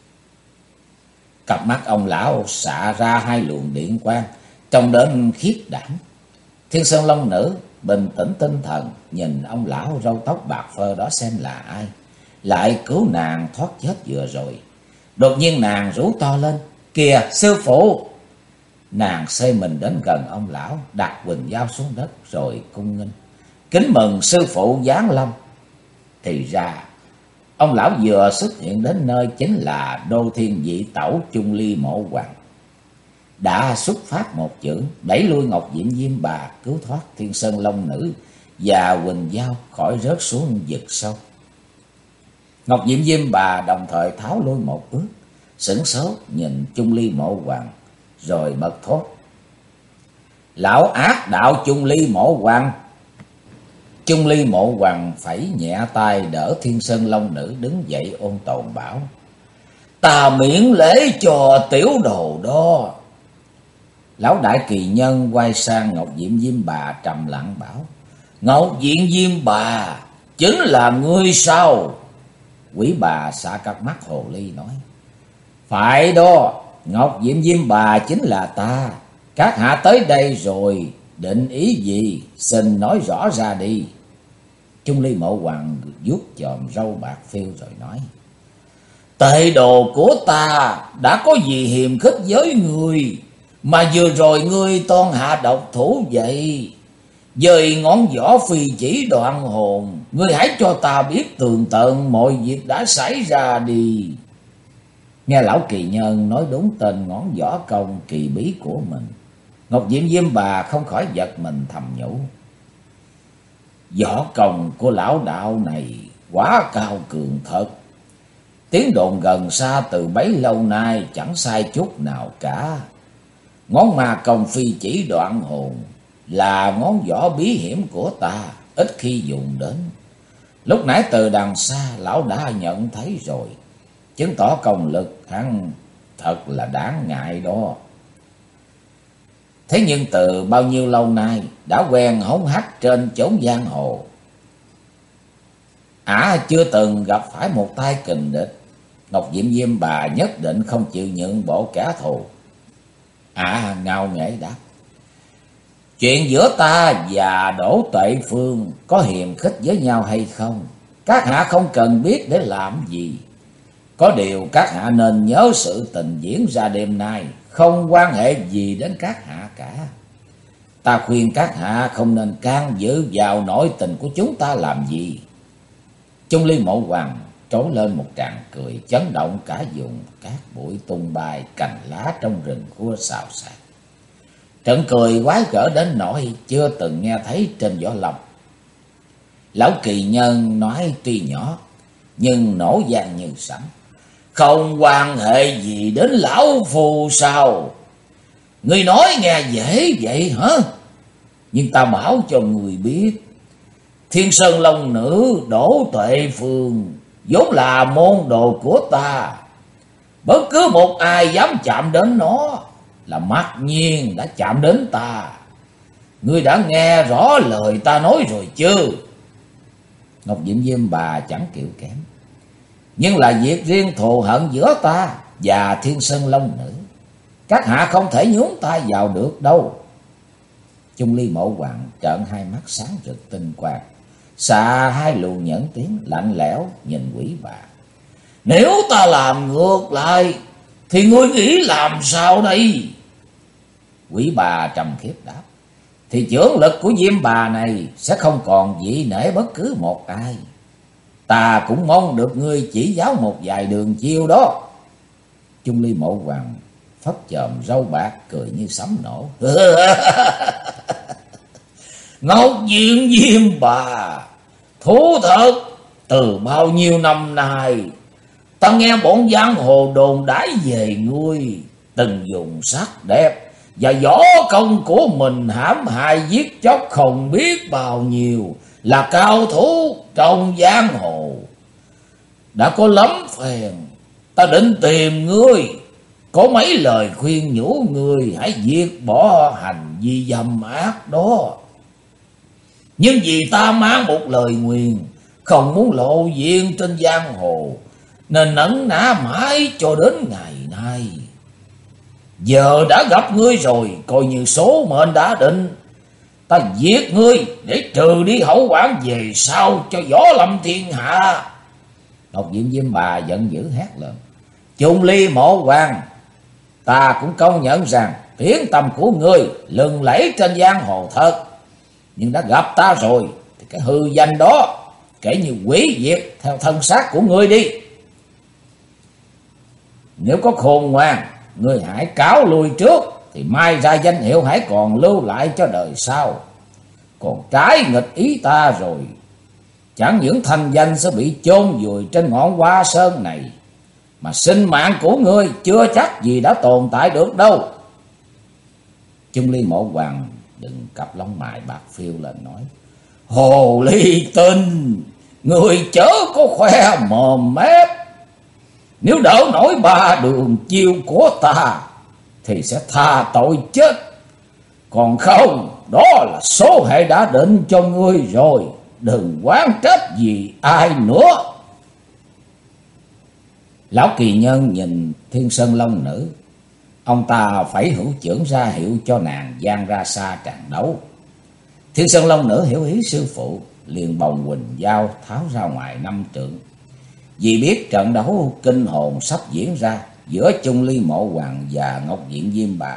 Cặp mắt ông lão xạ ra hai luồng điện quang, trông đến khiếp đảm. Thiên Sơn Long Nữ bình tĩnh tinh thần nhìn ông lão râu tóc bạc phơ đó xem là ai, lại cứu nàng thoát chết vừa rồi. Đột nhiên nàng rú to lên, kìa sư phụ! Nàng xây mình đến gần ông lão, đặt Quỳnh Giao xuống đất rồi cung nghênh, kính mừng sư phụ giáng lâm. Thì ra ông lão vừa xuất hiện đến nơi chính là Đô Thiên Dị Tẩu Chung Ly Mộ Hoàng. Đã xuất phát một chưởng đẩy lui Ngọc Diệm Diêm Bà, cứu thoát Thiên Sơn Long Nữ và Quỳnh Giao khỏi rớt xuống vực sâu. Ngọc Diệm Diêm Bà đồng thời tháo lui một bước, sửng sốt nhìn Chung Ly Mộ Hoàng rồi bật thốt: Lão ác đạo Chung Ly Mộ Hoàng! Chung Ly Mộ Hoàng phẩy nhẹ tay đỡ Thiên Sơn Long Nữ đứng dậy ôn tồn bảo: Ta miễn lễ cho tiểu đồ đó. Lão Đại Kỳ Nhân quay sang Ngọc Diệm Diêm Bà trầm lặng bảo: Ngọc Diệm Diêm Bà, chính là ngươi sao? Quỷ bà xạ cặp mắt hồ ly nói: Phải đó, Ngọc Diệm Diêm Bà chính là ta. Các hạ tới đây rồi, định ý gì, xin nói rõ ra đi. Chung Ly Mộ Hoàng vuốt chòm râu bạc phiêu rồi nói: Tệ đồ của ta đã có gì hiềm khích với người, mà vừa rồi ngươi toan hạ độc thủ vậy? Dời ngón võ phi chỉ đoạn hồn, ngươi hãy cho ta biết tường tận mọi việc đã xảy ra đi. Nghe lão kỳ nhân nói đúng tên ngón võ công kỳ bí của mình, Ngọc Diệm Diêm Bà không khỏi giật mình thầm nhủ: Võ công của lão đạo này quá cao cường thật. Tiếng đồn gần xa từ bấy lâu nay chẳng sai chút nào cả. Ngón ma công phi chỉ đoạn hồn là ngón võ bí hiểm của ta, ít khi dùng đến. Lúc nãy từ đằng xa lão đã nhận thấy rồi, chứng tỏ công lực hắn thật là đáng ngại đó. Thế nhưng từ bao nhiêu lâu nay đã quen hống hách trên chốn giang hồ, chưa từng gặp phải một tay kình địch. Ngọc Diệm Diêm Bà nhất định không chịu nhượng bộ kẻ thù. Ngao nghễ đáp: Chuyện giữa ta và Đỗ Tuệ Phương có hiềm khích với nhau hay không, các hạ không cần biết để làm gì. Có điều các hạ nên nhớ sự tình diễn ra đêm nay không quan hệ gì đến các hạ cả. Ta khuyên các hạ không nên can dự vào nội tình của chúng ta làm gì. Chung Ly Mộ Hoàng trỗi lên một tràng cười chấn động cả vùng, cát bụi tung bay, cành lá trong rừng khua xào xạc. Trận cười quái gở đến nỗi chưa từng nghe thấy trên võ lâm. Lão kỳ nhân nói tuy nhỏ nhưng nổ vang như sấm. Không quan hệ gì đến lão phù sao? Ngươi nói nghe dễ vậy hả? Nhưng ta bảo cho người biết, Thiên Sơn Long Nữ Đỗ Tuệ Phương vốn là môn đồ của ta. Bất cứ một ai dám chạm đến nó là mặc nhiên đã chạm đến ta. Ngươi đã nghe rõ lời ta nói rồi chứ? Ngọc Diệm Diêm Bà chẳng chịu kém. Nhưng là việc riêng thù hận giữa ta và Thiên Sơn Long Nữ, các hạ không thể nhúng tay vào được đâu. Chung Ly Mộ Hoàng trợn hai mắt sáng rực tinh quang, xạ hai luồng nhẫn tiếng lạnh lẽo nhìn Quỷ Bà. Nếu ta làm ngược lại thì ngươi nghĩ làm sao đây? Quỷ Bà trầm khiếp đáp. Thì chưởng lực của Diêm Bà này sẽ không còn vị nể bất cứ một ai. Ta cũng mong được ngươi chỉ giáo một vài đường chiêu đó. Chung Ly Mộ Hoàng phất chòm râu bạc cười như sấm nổ. Ngọc Diện Diêm Bà, thú thật, từ bao nhiêu năm nay ta nghe bọn giang hồ đồn đãi về ngươi từng dùng sắc đẹp và võ công của mình hãm hại giết chóc không biết bao nhiêu là cao thủ trong giang hồ. Đã có lắm phèn ta định tìm ngươi, có mấy lời khuyên nhủ ngươi hãy diệt bỏ hành vi dâm ác đó. Nhưng vì ta mang một lời nguyền không muốn lộ diện trên giang hồ nên nấn ná mãi cho đến ngày nay. Giờ đã gặp ngươi rồi, coi như số mệnh đã định. Ta giết ngươi để trừ đi hậu quả về sau cho võ lâm thiên hạ. Ngọc Diệm Diêm Bà giận dữ hét lên. Chung Ly Mộ Hoàng, ta cũng công nhận rằng tiếng tăm của ngươi lừng lẫy trên giang hồ thật. Nhưng đã gặp ta rồi thì cái hư danh đó kể như hủy diệt theo thân xác của ngươi đi. Nếu có khôn ngoan, ngươi hãy cáo lui trước thì mai ra danh hiệu hãy còn lưu lại cho đời sau. Còn trái nghịch ý ta rồi, chẳng những thành danh sẽ bị chôn vùi trên ngọn Hoa Sơn này, mà sinh mạng của ngươi chưa chắc gì đã tồn tại được đâu. Chung Ly Mộ Hoàng đừng cặp lông mày bạc phiêu lên nói. Hồ ly tinh, người chớ có khoe mồm mép. Nếu đỡ nổi ba đường chiêu của ta thì sẽ tha tội chết. Còn không, đó là số hệ đã định cho ngươi rồi. Đừng oán trách gì ai nữa. Lão kỳ nhân nhìn Thiên Sơn Long Nữ. Ông ta phải hữu chưởng ra hiệu cho nàng giang ra xa trận đấu. Thiên Sơn Long Nữ hiểu ý sư phụ, liền bồng quỳnh dao tháo ra ngoài 5 trượng. Vì biết trận đấu kinh hồn sắp diễn ra giữa Chung Ly Mộ Hoàng và Ngọc Diện Diêm Bà.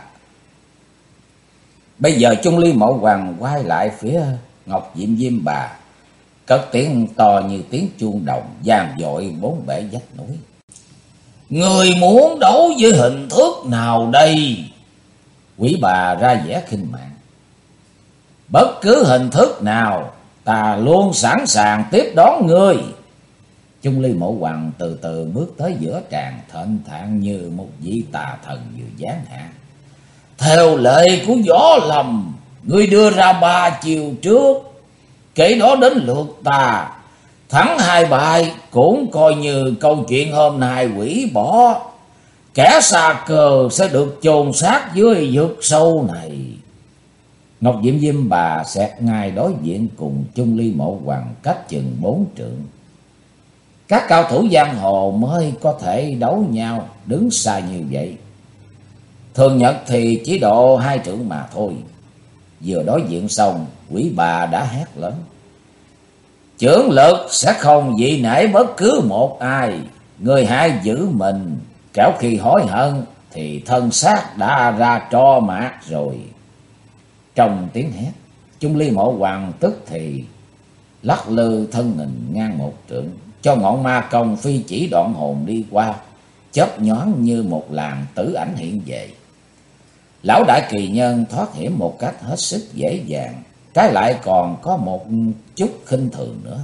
Bây giờ Chung Ly Mộ Hoàng quay lại phía Ngọc Diện Diêm Bà, cất tiếng to như tiếng chuông đồng vang dội bốn bể vách núi. Người muốn đấu với hình thức nào đây? Quỷ Bà ra vẻ khinh mạng. Bất cứ hình thức nào, ta luôn sẵn sàng tiếp đón ngươi. Chung Ly Mộ Hoàng từ từ bước tới giữa tràng, thênh thản như một vị tà thần vừa giáng hạ. Theo lệ của võ lâm, ngươi đưa ra 3 chiều trước, kể đó đến lượt ta. Thắng 2 bài cũng coi như câu chuyện hôm nay hủy bỏ. Kẻ xa cờ sẽ được chôn xác dưới vực sâu này. Ngọc Diệm Diêm Bà xẹt ngay đối diện cùng Chung Ly Mộ Hoàng cách chừng 4 trượng. Các cao thủ giang hồ mới có thể đấu nhau đứng xa như vậy. Thường nhật thì chỉ độ 2 trượng mà thôi. Vừa đối diện xong, Quỷ Bà đã hét lớn. Chưởng lực sẽ không dị nể bất cứ một ai. Người hãy giữ mình, kẻo khi hối hận thì thân xác đã ra tro mạc rồi. Trong tiếng hét, Chung Ly Mộ Hoàng tức thì lắc lư thân hình ngang một trượng, cho ngọn ma công phi chỉ đoạn hồn đi qua, chớp nhoáng như một làn tử ảnh hiện về. Lão Đại Kỳ Nhân thoát hiểm một cách hết sức dễ dàng, trái lại còn có một chút khinh thường nữa.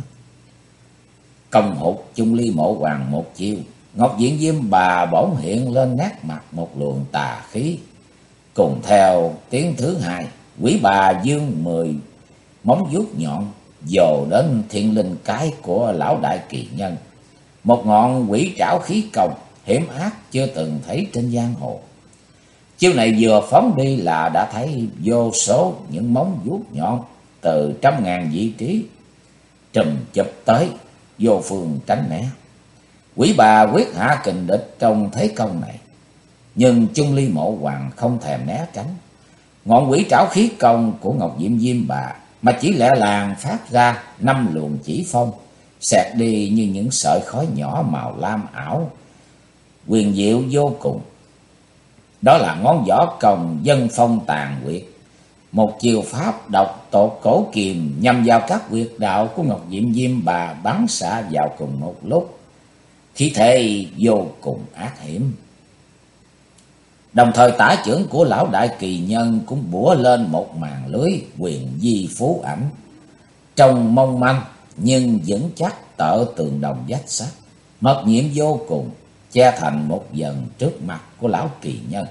Công hụt Chung Ly Mộ Hoàng một chiêu, Ngọc Diện Diêm Bà bỗng hiện lên nét mặt một luồng tà khí. Cùng theo tiếng thứ hai, quỷ bà dương 10 móng vuốt nhọn dồ đến thiên linh cái của Lão Đại Kỳ Nhân. Một ngọn quỷ trảo khí công hiểm ác chưa từng thấy trên giang hồ. Chiêu này vừa phóng đi là đã thấy vô số những móng vuốt nhọn từ trăm ngàn vị trí trùm chụp tới, vô phương tránh né. Quỷ bà quyết hạ kình địch trong thế công này, nhưng Chung Ly Mộ Hoàng không thèm né tránh. Ngọn quỷ trảo khí công của Ngọc Diệm Diêm Bà mà chỉ lẹ làng phát ra 5 luồng chỉ phong, xẹt đi như những sợi khói nhỏ màu lam ảo, huyền diệu vô cùng. Đó là ngón võ công Dân Phong Tàn Quyệt, một chiêu pháp độc tột cổ kiềm nhằm vào các huyệt đạo của Ngọc Diệm Diêm Bà bắn xạ vào cùng một lúc, khí thế vô cùng ác hiểm. Đồng thời tả chưởng của Lão Đại Kỳ Nhân cũng bủa lên một màn lưới quyền di phú ảnh, trông mong manh nhưng vững chắc tợ tường đồng vách sắt, mật nhiễm vô cùng, che thành một dần trước mặt của Lão Kỳ Nhân.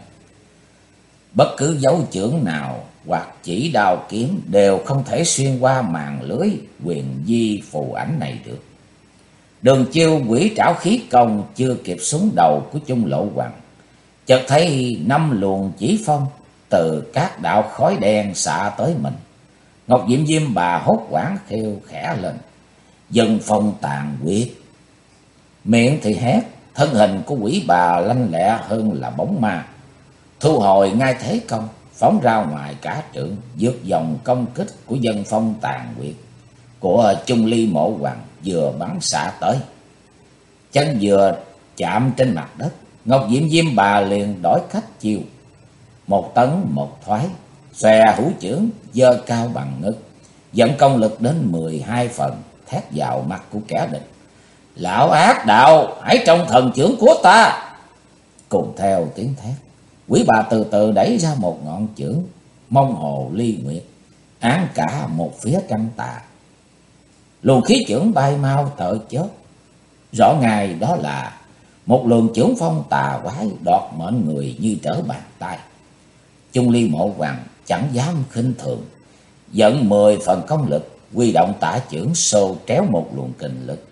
Bất cứ dấu chưởng nào hoặc chỉ đao kiếm đều không thể xuyên qua màn lưới quyền di phù ảnh này được. Đường chiêu quỷ trảo khí công chưa kịp xuống đầu của Chung Lộ Hoàng, chợt thấy 5 luồng chỉ phong từ các đạo khói đen xạ tới mình. Ngọc Diệm Diêm Bà hốt hoảng kêu khẽ lên: Dân Phong Tàn Quyệt! Miệng thì hét, thân hình của quỷ bà lanh lẹ hơn là bóng ma, thu hồi ngay thế công, phóng ra ngoài cả trượng, vượt dòng công kích của Dân Phong Tàn Quyệt của Chung Ly Mộ Hoàng vừa bắn xạ tới. Chân vừa chạm trên mặt đất, Ngọc Diệm Diêm Bà liền đổi cách chiêu, một tấn một thoái, xòe hữu chưởng giơ cao bằng ngực, dẫn công lực đến 12 phần, thét vào mặt của kẻ địch: Lão ác đạo, hãy trông thần chưởng của ta! Cùng theo tiếng thét, quỷ bà từ từ đẩy ra một ngọn chưởng Mông Hồ Ly Nguyệt, án cả một phía trăng tà. Luồng khí chưởng bay mau tợ chớp, rõ ngài đó là một luồng chưởng phong tà quái đoạt mệnh người như trở bàn tay. Chung Ly Mộ Hoàng chẳng dám khinh thường, dẫn 10 phần công lực, huy động tả chưởng xô tréo một luồng kình lực.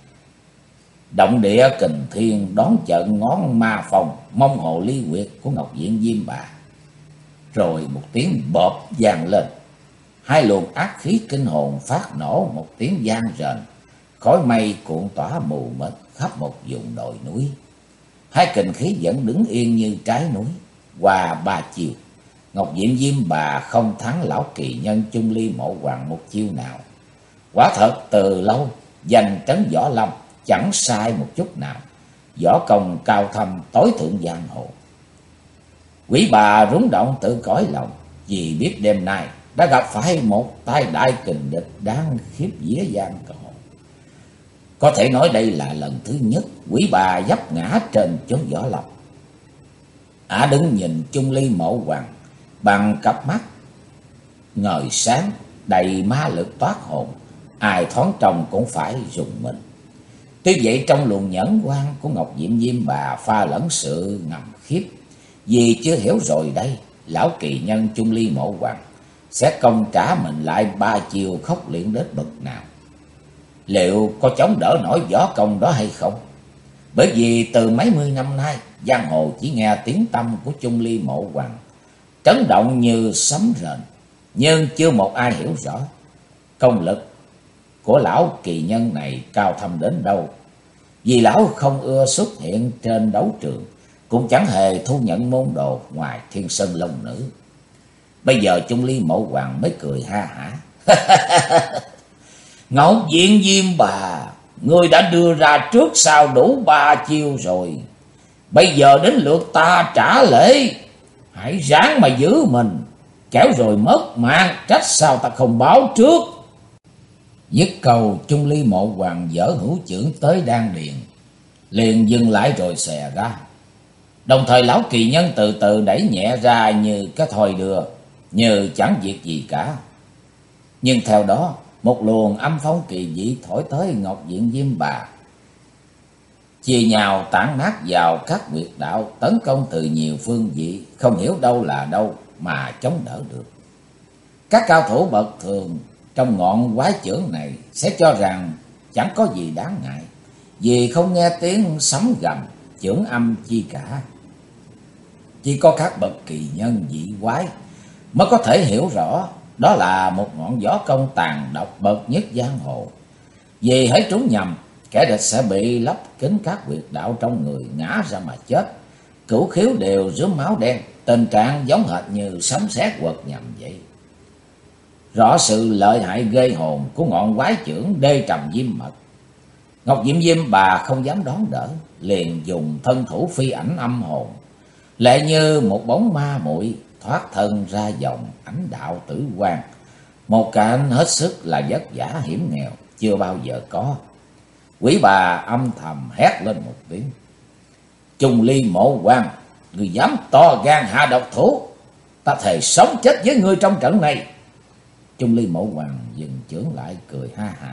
Động địa kình thiên đón trận ngón ma phòng Mông Hồ Ly Nguyệt của Ngọc Diện Diêm Bà. Rồi một tiếng bộp vang lên, hai luồng ác khí kinh hồn phát nổ một tiếng vang rền, khói mây cuộn tỏa mù mịt khắp một vùng đồi núi. Hai kình khí vẫn đứng yên như trái núi. Qua 3 chiều, Ngọc Diệm Diêm Bà không thắng Lão Kỳ Nhân Chung Ly Mộ Hoàng một chiêu nào. Quả thật từ lâu danh trấn võ lâm chẳng sai một chút nào, võ công cao thâm tối thượng giang hồ. Quỷ bà rúng động tự cõi lòng, vì biết đêm nay đã gặp phải một tay đại kình địch đáng khiếp vía giang hồ. Có thể nói đây là lần thứ nhất quỷ bà vấp ngã trên chốn võ lâm. Ả đứng nhìn Chung Ly Mộ Hoàng bằng cặp mắt ngời sáng đầy ma lực toát hồn, ai thoáng trông cũng phải rùng mình. Tuy vậy trong luồng nhẫn quan của Ngọc Diệm Diêm Bà pha lẫn sự ngầm khiếp, vì chưa hiểu rồi đây Lão Kỳ Nhân Chung Ly Mộ Hoàng sẽ công trả mình lại 3 chiều khốc liệt đến bậc nào. Liệu có chống đỡ nổi võ công đó hay không? Bởi vì từ mấy mươi năm nay, giang hồ chỉ nghe tiếng tăm của Chung Ly Mộ Hoàng trấn động như sấm rền, nhưng chưa một ai hiểu rõ công lực của Lão Kỳ Nhân này cao thâm đến đâu. Vì lão không ưa xuất hiện trên đấu trường, cũng chẳng hề thu nhận môn đồ ngoài Thiên Sơn Long Nữ. Bây giờ Chung Ly Mộ Hoàng mới cười ha hả. Ngọc Diện Diêm Bà, ngươi đã đưa ra trước sau đủ 3 chiêu rồi. Bây giờ đến lượt ta trả lễ. Hãy ráng mà giữ mình, kẻo rồi mất mạng, trách sao ta không báo trước. Dứt câu, Chung Ly Mộ Hoàng giở hữu chưởng tới đan điền, liền dừng lại rồi xè ra. Đồng thời lão kỳ nhân từ từ đẩy nhẹ ra như cái thoi đưa, như chẳng việc gì cả. Nhưng theo đó, một luồng âm phong kỳ dị thổi tới Ngọc Diện Diêm Bà, chia nhau tản mát vào các huyệt đạo, tấn công từ nhiều phương vị, không hiểu đâu là đâu mà chống đỡ được. Các cao thủ bậc thường trong ngọn quái chưởng này sẽ cho rằng chẳng có gì đáng ngại, vì không nghe tiếng sấm gầm, chưởng âm chi cả. Chỉ có các bậc kỳ nhân dị quái mới có thể hiểu rõ đó là một ngọn võ công tàn độc bậc nhất giang hồ. Vì hễ trúng nhầm, kẻ địch sẽ bị lấp kín các huyệt đạo trong người, ngã ra mà chết, cửu khiếu đều rướm máu đen, tình trạng giống hệt như sấm sét quật nhầm vậy. Rõ sự lợi hại ghê hồn của ngọn quái chưởng đê trầm diêm mật, Ngọc Diệm Diêm Bà không dám đón đỡ, liền dùng thân thủ phi ảnh âm hồn, lệ như một bóng ma muội thoát thân ra dòng ảnh đạo tử quang, một cảnh hết sức là vất vả hiểm nghèo chưa bao giờ có. Quỷ bà âm thầm hét lên một tiếng: Chung Ly Mộ Hoàng, ngươi dám to gan hạ độc thủ, ta thề sống chết với ngươi trong trận này. Chung Ly Mộ Hoàng dừng chưởng lại cười ha hả: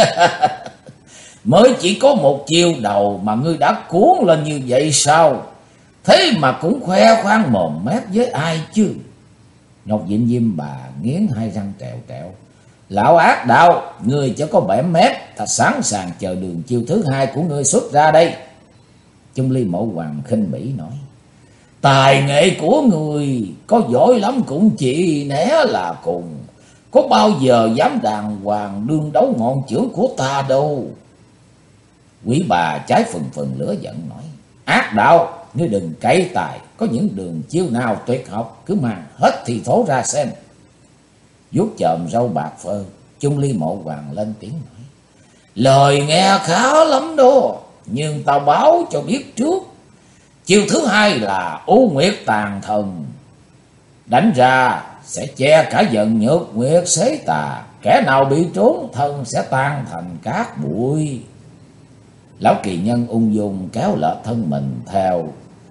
Mới chỉ có một chiêu đầu mà ngươi đã cuốn lên như vậy sao? Thế mà cũng khoe khoang mồm mép với ai chứ? Ngọc Diện Diêm Bà nghiến hai răng trèo trẹo: Lão ác đạo, ngươi chớ có bẻ mép, ta sẵn sàng chờ đường chiêu thứ hai của ngươi xuất ra đây. Chung Ly Mộ Hoàng khinh bỉ nói: Tài nghệ của ngươi có giỏi lắm cũng chỉ né là cùng, có bao giờ dám đàng hoàng đương đấu ngọn chưởng của ta đâu. Quỷ bà trái phừng phừng lửa giận nói: Ác đạo, ngươi đừng cậy tài, có những đường chiêu nào tuyệt học cứ mang hết thì thố ra xem. Vuốt chòm râu bạc phơ, Chung Ly Mộ Hoàng lên tiếng nói: Lời nghe khá lắm đó, nhưng tao báo cho biết trước, chiêu thứ hai là U Nguyệt Tàn Thần. Đánh ra sẽ che cả dần nhược nguyệt xế tà, kẻ nào bị trốn thân sẽ tan thành cát bụi. Lão kỳ nhân ung dung kéo lệch thân mình theo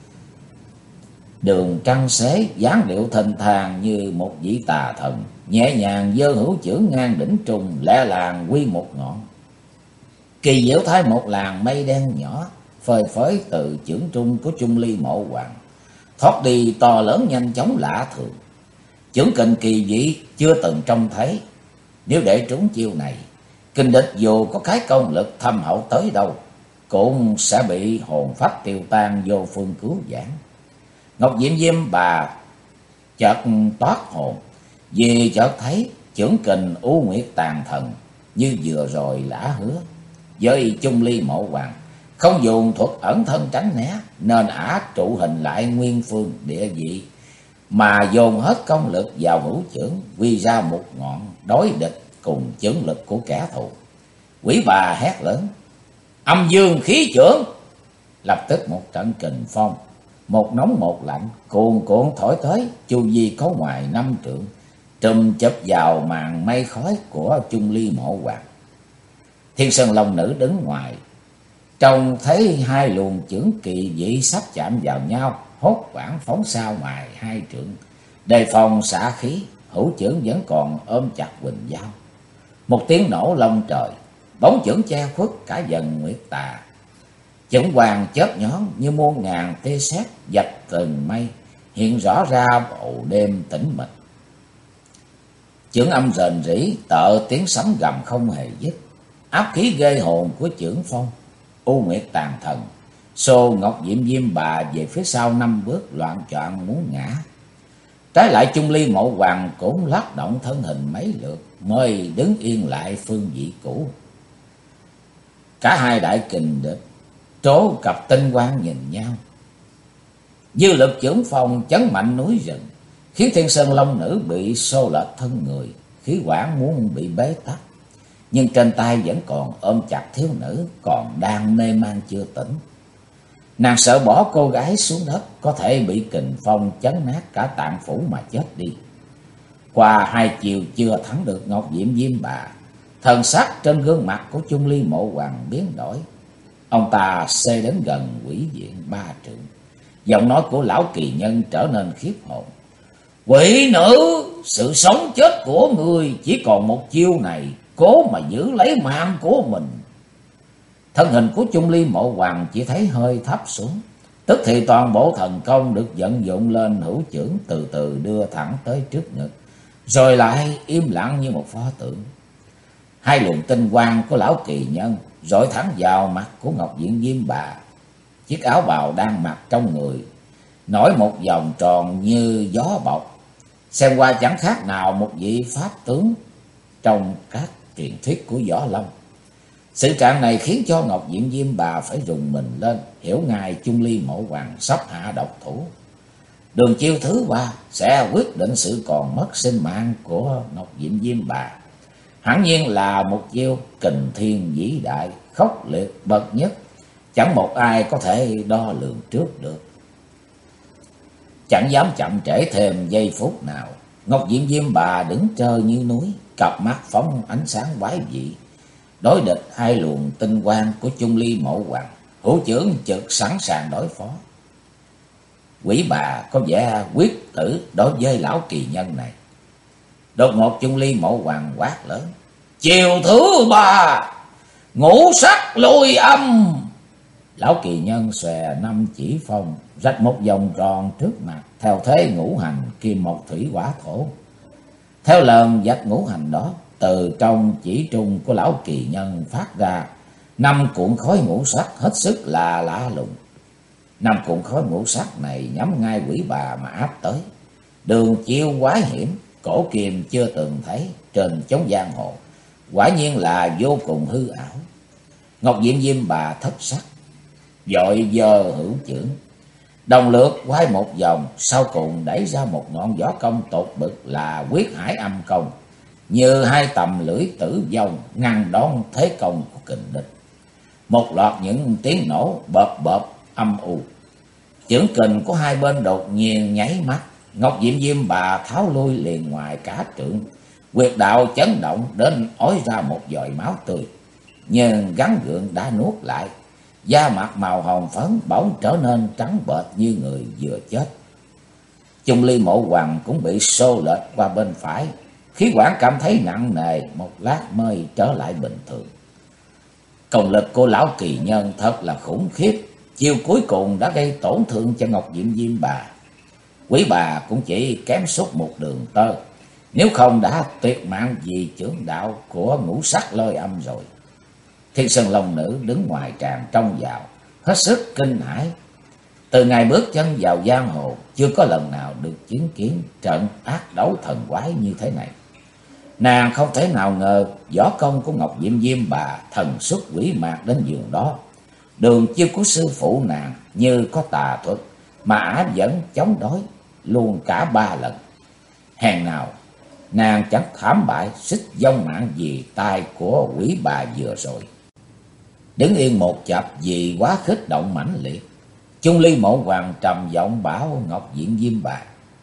đường trăng xế, dáng điệu thênh thang như một vị tà thần, nhẹ nhàng giơ hữu chưởng ngang đỉnh trùng, lẹ làng quy một ngọn. Kỳ diệu thay một làn mây đen nhỏ phơi phới từ chưởng trung của Chung Ly Mộ Hoàng, thoát đi to lớn nhanh chóng lạ thường. Chưởng kình kỳ dị chưa từng trông thấy. Nếu để trúng chiêu này, kình địch dù có cái công lực thâm hậu tới đâu cũng sẽ bị hồn phách tiêu tan, vô phương cứu vãn. Ngọc Diệm Diêm Bà chợt toát hồn, vì chợt thấy chưởng kình U Nguyệt Tàn Thần như vừa rồi lã hứa. Với Chung Ly Mộ Hoàng không dùng thuật ẩn thân tránh né, nên ả trụ hình lại nguyên phương địa vị, mà dồn hết công lực vào hữu chưởng, quy ra một ngọn đối địch cùng chưởng lực của kẻ thù. Quỷ bà hét lớn: Âm dương khí chưởng! Lập tức một trận kình phong, một nóng một lạnh cuồn cuộn thổi tới, chu vi có ngoài 5 trượng, trùm chụp vào màn mây khói của Chung Ly Mộ Hoàng. Thiên Sơn Long Nữ đứng ngoài, trông thấy hai luồng chưởng kỳ dị sắp chạm vào nhau, hốt hoảng phóng sao ngoài 2 trượng, đề phòng xả khí. Hữu chưởng vẫn còn ôm chặt quỳnh dao. Một tiếng nổ long trời, bóng chưởng che khuất cả dần nguyệt tà. Chưởng hoàng chớp nhón như muôn ngàn tia sét dạch từng mây, hiện rõ ra bầu đêm tĩnh mịch. Chưởng âm rền rĩ, tợ tiếng sấm gầm không hề dứt. Áp khí ghê hồn của chưởng phong U Nguyệt Tàn Thần xô Ngọc Diệm Diêm Bà về phía sau 5 bước, loạn choạng muốn ngã. Trái lại Chung Ly Mộ Hoàng cũng lắc động thân hình mấy lượt mới đứng yên lại phương vị cũ. Cả hai đại kình địch trố cặp tinh quang nhìn nhau. Dư lực chưởng phong chấn mạnh núi rừng, khiến Thiên Sơn Long Nữ bị xô lệch thân người, khí quản muốn bị bế tắc. nhưng trên tay vẫn còn ôm chặt thiếu nữ còn đang mê man chưa tỉnh. Nàng sợ bỏ cô gái xuống đất có thể bị kình phong chấn nát cả tạng phủ mà chết đi. Qua hai chiều chưa thắng được Ngọc Diệm Diêm Bà, thần sắc trên gương mặt của Chung Ly Mộ Hoàng biến đổi. Ông ta xê đến gần quỷ diện 3 trượng. Giọng nói của lão kỳ nhân trở nên khiếp hồn. Quỷ nữ, sự sống chết của người chỉ còn một chiêu này, cố mà giữ lấy mạng của mình. Thân hình của Chung Ly Mộ Hoàng chỉ thấy hơi thấp xuống. Tức thì toàn bộ thần công được vận dụng lên hữu chưởng từ từ đưa thẳng tới trước ngực, rồi lại im lặng như một pho tượng. Hai luồng tinh quang của lão kỳ nhân rọi thẳng vào mặt của Ngọc Diệm Diêm Bà. Chiếc áo bào đang mặc trong người nổi một vòng tròn như gió bọc, xem qua chẳng khác nào một vị pháp tướng trong các truyền thuyết của Võ Lâm. Sự trạng này khiến cho Ngọc Diệm Diêm Bà phải rùng mình lên, hiểu ngay Chung Ly Mộ Hoàng sắp hạ độc thủ. Đường chiêu thứ 3 sẽ quyết định sự còn mất sinh mạng của Ngọc Diệm Diêm Bà. Hẳn nhiên là một chiêu kình thiên vĩ đại, khốc liệt bậc nhất, chẳng một ai có thể đo lường trước được. Chẳng dám chậm trễ thêm giây phút nào, Ngọc Diệm Diêm Bà đứng trơ như núi, cặp mắt phóng ánh sáng quái dị, đối địch hai luồng tinh quang của Chung Ly Mộ Hoàng, hữu chưởng trực sẵn sàng đối phó. Quỷ bà có vẻ quyết tử đối với lão kỳ nhân này. Đột ngột Chung Ly Mộ Hoàng quát lớn. Chiều thứ 3, ngũ sắc lôi âm. Lão kỳ nhân xòe 5 chỉ phong, rạch một vòng tròn trước mặt, theo thế ngũ hành kim mộc thủy hỏa thổ. Theo lần vạch ngũ hành đó, từ trong chỉ trung của lão kỳ nhân phát ra 5 cuộn khói ngũ sắc hết sức là lạ lùng. 5 cuộn khói ngũ sắc này nhắm ngay quỷ bà mà áp tới. Đường chiêu quái hiểm, cổ kiềm chưa từng thấy trên chốn giang hồ, quả nhiên là vô cùng hư ảo. Ngọc Diệm Diêm Bà thất sắc, vội giơ hữu chưởng, đồng lượt quay một vòng, sau cùng đẩy ra một ngọn võ công tột bực là Quyết Hải Âm Công, như hai tầm lưỡi tử vong ngăn đón thế công của kình địch. Một loạt những tiếng nổ bợp bợp âm u, chưởng kình của hai bên đột nhiên nháy mắt. Ngọc Diệm Diêm Bà tháo lui liền ngoài cả trượng, huyệt đạo chấn động đến ói ra một giọt máu tươi, nhưng gắn gượng đã nuốt lại. Da mặt màu hồng phấn bỗng trở nên trắng bệch như người vừa chết. Chung Ly Mộ Hoàng cũng bị xô lệch qua bên phải, khí quản cảm thấy nặng nề, một lát mới trở lại bình thường. Công lực của lão kỳ nhân thật là khủng khiếp, chiêu cuối cùng đã gây tổn thương cho Ngọc Diệm Diêm Bà. Quý bà cũng chỉ kém sút một đường tơ, nếu không đã tuyệt mạng vì chưởng đạo của ngũ sắc lôi âm rồi. Thiên Sơn Long Nữ đứng ngoài tràng trông vào, hết sức kinh hãi. Từ ngày bước chân vào giang hồ, chưa có lần nào được chứng kiến trận ác đấu thần quái như thế này. Nàng không thể nào ngờ võ công của Ngọc Diệm Diêm Bà thần xuất quỷ mạc đến giường đó. Đường chiêu của sư phụ nàng như có tà thuật mà ả vẫn chống đối luôn cả 3 lần. Hèn nào nàng chẳng thảm bại xích vong mạng vì tay của quỷ bà vừa rồi. Đứng yên một chập vì quá khích động mãnh liệt, Chung Ly Mộ Hoàng trầm giọng bảo Ngọc Diệm Diêm Bà.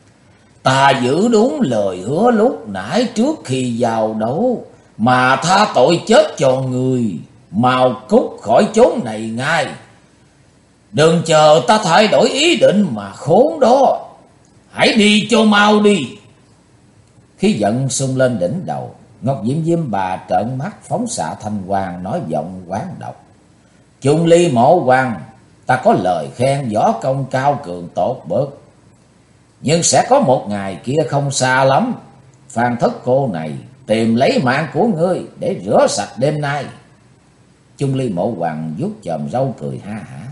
Ta giữ đúng lời hứa lúc nãy trước khi vào đấu, mà tha tội chết cho người, mau cút khỏi chốn này ngay. Đừng chờ ta thay đổi ý định mà khốn đó, hãy đi cho mau đi. Khí giận sung lên đỉnh đầu, Ngọc Diệm Diêm Bà trợn mắt phóng xạ thanh quang, nói giọng quán độc. Chung Ly Mộ Hoàng, ta có lời khen võ công cao cường tột bậc, nhưng sẽ có một ngày kia không xa lắm, Phan Thất cô này tìm lấy mạng của ngươi để rửa sạch đêm nay. Chung Ly Mộ Hoàng vuốt chòm râu cười ha hả.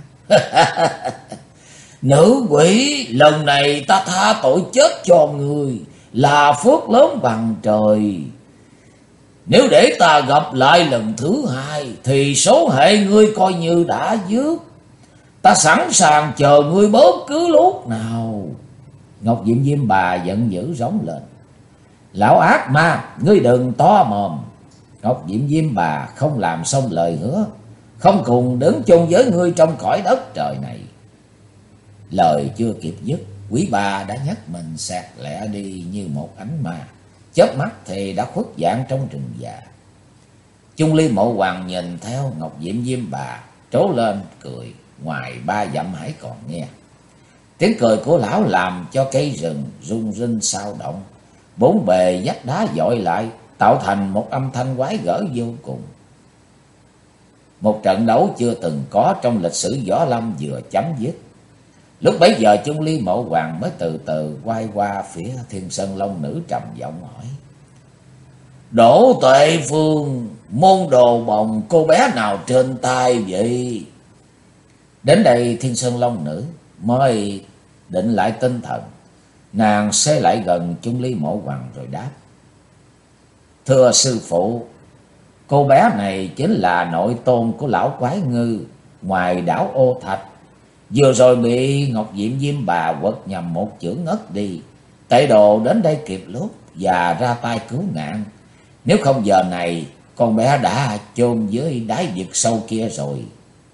Nữ quỷ, lần này ta tha tội chết cho người là phước lớn bằng trời. Nếu để ta gặp lại lần thứ 2 thì số hệ ngươi coi như đã dứt. Ta sẵn sàng chờ ngươi bất cứ lúc nào. Ngọc Diệm Diêm Bà giận dữ rống lên. Lão ác ma, ngươi đừng to mồm. Ngọc Diệm Diêm Bà không làm xong lời hứa, không cùng đứng chung với ngươi trong cõi đất trời này. Lời chưa kịp dứt, quý bà đã nhấc mình xẹt lẹ đi như một ánh ma, chớp mắt thì đã khuất dạng trong rừng già. Chung Ly Mộ Hoàng nhìn theo Ngọc Diệm Diêm Bà trố lên cười, ngoài 3 dặm hãy còn nghe. Tiếng cười của lão làm cho cây rừng rung rinh sao động, bốn bề vách đá dội lại, tạo thành một âm thanh quái gở vô cùng. Một trận đấu chưa từng có trong lịch sử võ lâm vừa chấm dứt. Lúc bấy giờ Chung Ly Mộ Hoàng mới từ từ quay qua phía Thiên Sơn Long Nữ trầm giọng hỏi: Đỗ Tuệ Phương, môn đồ bồng cô bé nào trên tay vậy? Đến đây Thiên Sơn Long Nữ mới định lại tinh thần, nàng xê lại gần Chung Ly Mộ Hoàng rồi đáp: Thưa sư phụ, cô bé này chính là nội tôn của lão quái ngư ngoài đảo Ô Thạch. Vừa rồi bị Ngọc Diệm Diêm Bà quật nhầm một chưởng ngất đi. Tệ đồ đến đây kịp lúc và ra tay cứu nạn. Nếu không giờ này con bé đã chôn dưới đáy vực sâu kia rồi.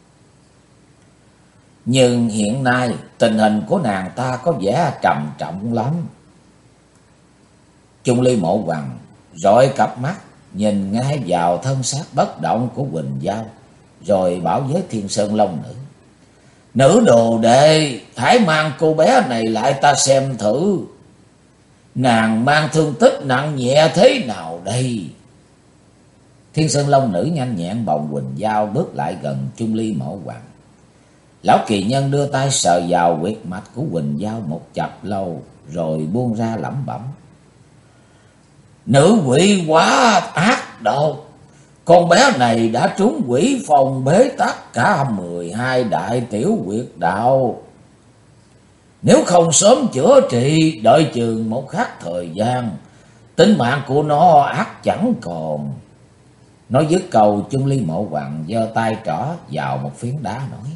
Nhưng hiện nay tình hình của nàng ta có vẻ trầm trọng lắm. Chung Ly Mộ Hoàng rọi cặp mắt nhìn ngay vào thân xác bất động của Quỳnh Giao, rồi bảo với Thiên Sơn Long Nữ: Nữ đồ đệ, hãy mang cô bé này lại ta xem thử. Nàng mang thương tích nặng nhẹ thế nào đây? Thiên Sơn Long Nữ nhanh nhẹn bồng Quỳnh Giao bước lại gần Chung Ly Mộ Hoàng. Lão kỳ nhân đưa tay sờ vào huyệt mạch của Quỳnh Giao một chập lâu, rồi buông ra lẩm bẩm: Nữ quỷ quá ác độc. Con bé này đã trúng quỷ phòng bế tắc cả 12 đại tiểu huyệt đạo. Nếu không sớm chữa trị, đợi chừng một khắc thời gian, tính mạng của nó ắt chẳng còn. Nói dứt câu, Chung Ly Mộ Hoàng giơ tay trỏ vào một phiến đá nói: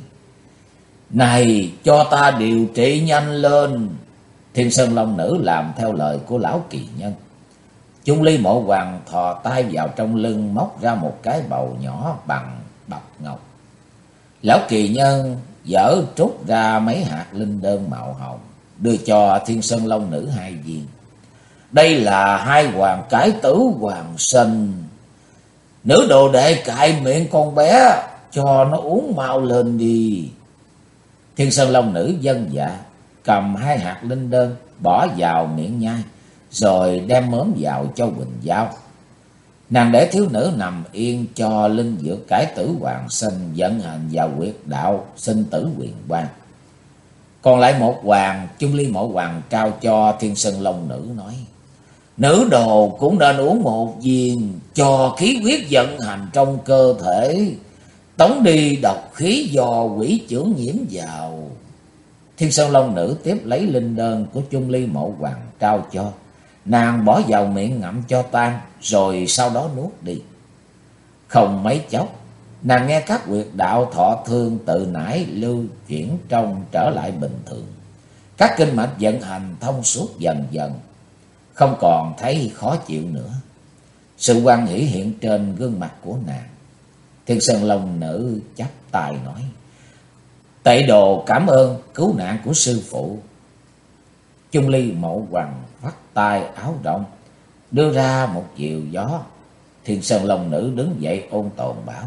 Này, cho ta điều trị nhanh lên. Thiên Sơn Long Nữ làm theo lời của lão kỳ nhân. Chung Ly Mộ Hoàng thò tay vào trong lưng, móc ra một cái bầu nhỏ bằng bạch ngọc. Lão kỳ nhân dở trút ra mấy hạt linh đơn màu hồng, đưa cho Thiên Sơn Long Nữ 2 viên. Đây là 2 hoàng cái tử hoàng sinh. Nữ đồ đệ cạy miệng con bé, cho nó uống mau lên đi. Thiên Sơn Long Nữ vâng dạ, cầm 2 hạt linh đơn bỏ vào miệng nhai, rồi đem mớm vào cho Quỳnh Giao. Nàng để thiếu nữ nằm yên cho linh dược cải tử hoàng sinh vận hành vào huyệt đạo sinh tử quyền quang. Còn lại một hoàng, Chung Ly Mộ Hoàng trao cho Thiên Sơn Long Nữ nói: Nữ đồ cũng nên uống 1 viên cho khí huyết vận hành trong cơ thể, tống đi độc khí do quỷ chưởng nhiễm vào. Thiên Sơn Long Nữ tiếp lấy linh đơn của Chung Ly Mộ Hoàng trao cho. Nàng bỏ vào miệng ngậm cho tan, rồi sau đó nuốt đi. Không mấy chốc, nàng nghe các huyệt đạo thọ thương tự nãy lưu chuyển trong trở lại bình thường. Các kinh mạch vận hành thông suốt dần dần, không còn thấy khó chịu nữa. Sự hoan hỷ hiện trên gương mặt của nàng. Thiên Sơn Long Nữ chắp tay nói: Tệ đồ cảm ơn cứu nạn của sư phụ. Chung Ly Mộ Hoàng vắt tay áo rộng, đưa ra một diều gió. Thiên Sơn Long Nữ đứng dậy ôn tồn bảo: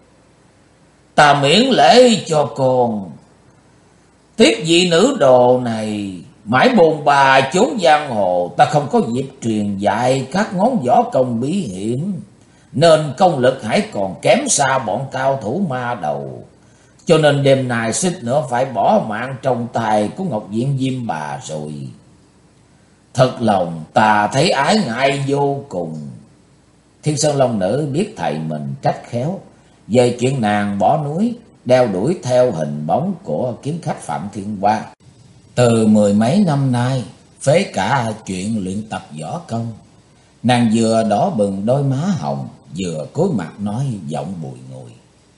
Ta miễn lễ cho con. Tiếp vị nữ đồ này mãi bồn bà chốn giang hồ, ta không có dịp truyền dạy các ngón võ công bí hiểm, nên công lực hãy còn kém xa bọn cao thủ ma đầu. Cho nên đêm nay suýt nữa phải bỏ mạng trong tay của Ngọc Diệm Diêm Bà rồi. Thật lòng ta thấy ái ngại vô cùng. Thiên Sơn Long Nữ biết thầy mình trách khéo về chuyện nàng bỏ núi đeo đuổi theo hình bóng của kiếm khách Phạm Thiên Hoa. Từ 10 mấy năm nay, phế cả chuyện luyện tập võ công. Nàng vừa đỏ bừng đôi má hồng, vừa cúi mặt nói giọng bùi ngùi: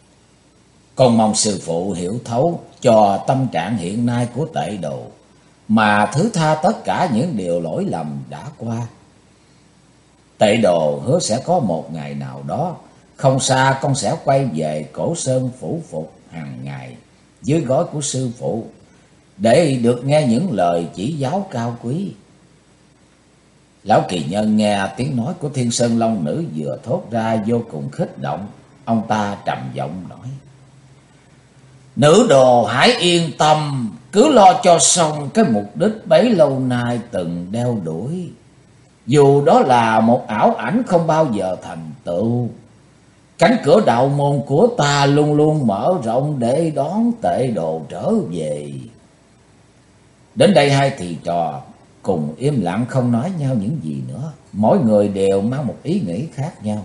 Con mong sư phụ hiểu thấu cho tâm trạng hiện nay của tệ đồ, mà thứ tha tất cả những điều lỗi lầm đã qua. Tệ đồ hứa sẽ có một ngày nào đó, không xa con sẽ quay về Cổ Sơn phủ phục hàng ngày dưới gối của sư phụ, để được nghe những lời chỉ giáo cao quý. Lão kỳ nhân nghe tiếng nói của Thiên Sơn Long Nữ vừa thốt ra vô cùng kích động. Ông ta trầm giọng nói: Nữ đồ hãy yên tâm, cứ lo cho xong cái mục đích bấy lâu nay từng đeo đuổi. Dù đó là một ảo ảnh không bao giờ thành tựu, cánh cửa đạo môn của ta luôn luôn mở rộng để đón tệ đồ trở về. Đến đây hai thầy trò cùng im lặng không nói nhau những gì nữa. Mỗi người đều mang một ý nghĩ khác nhau.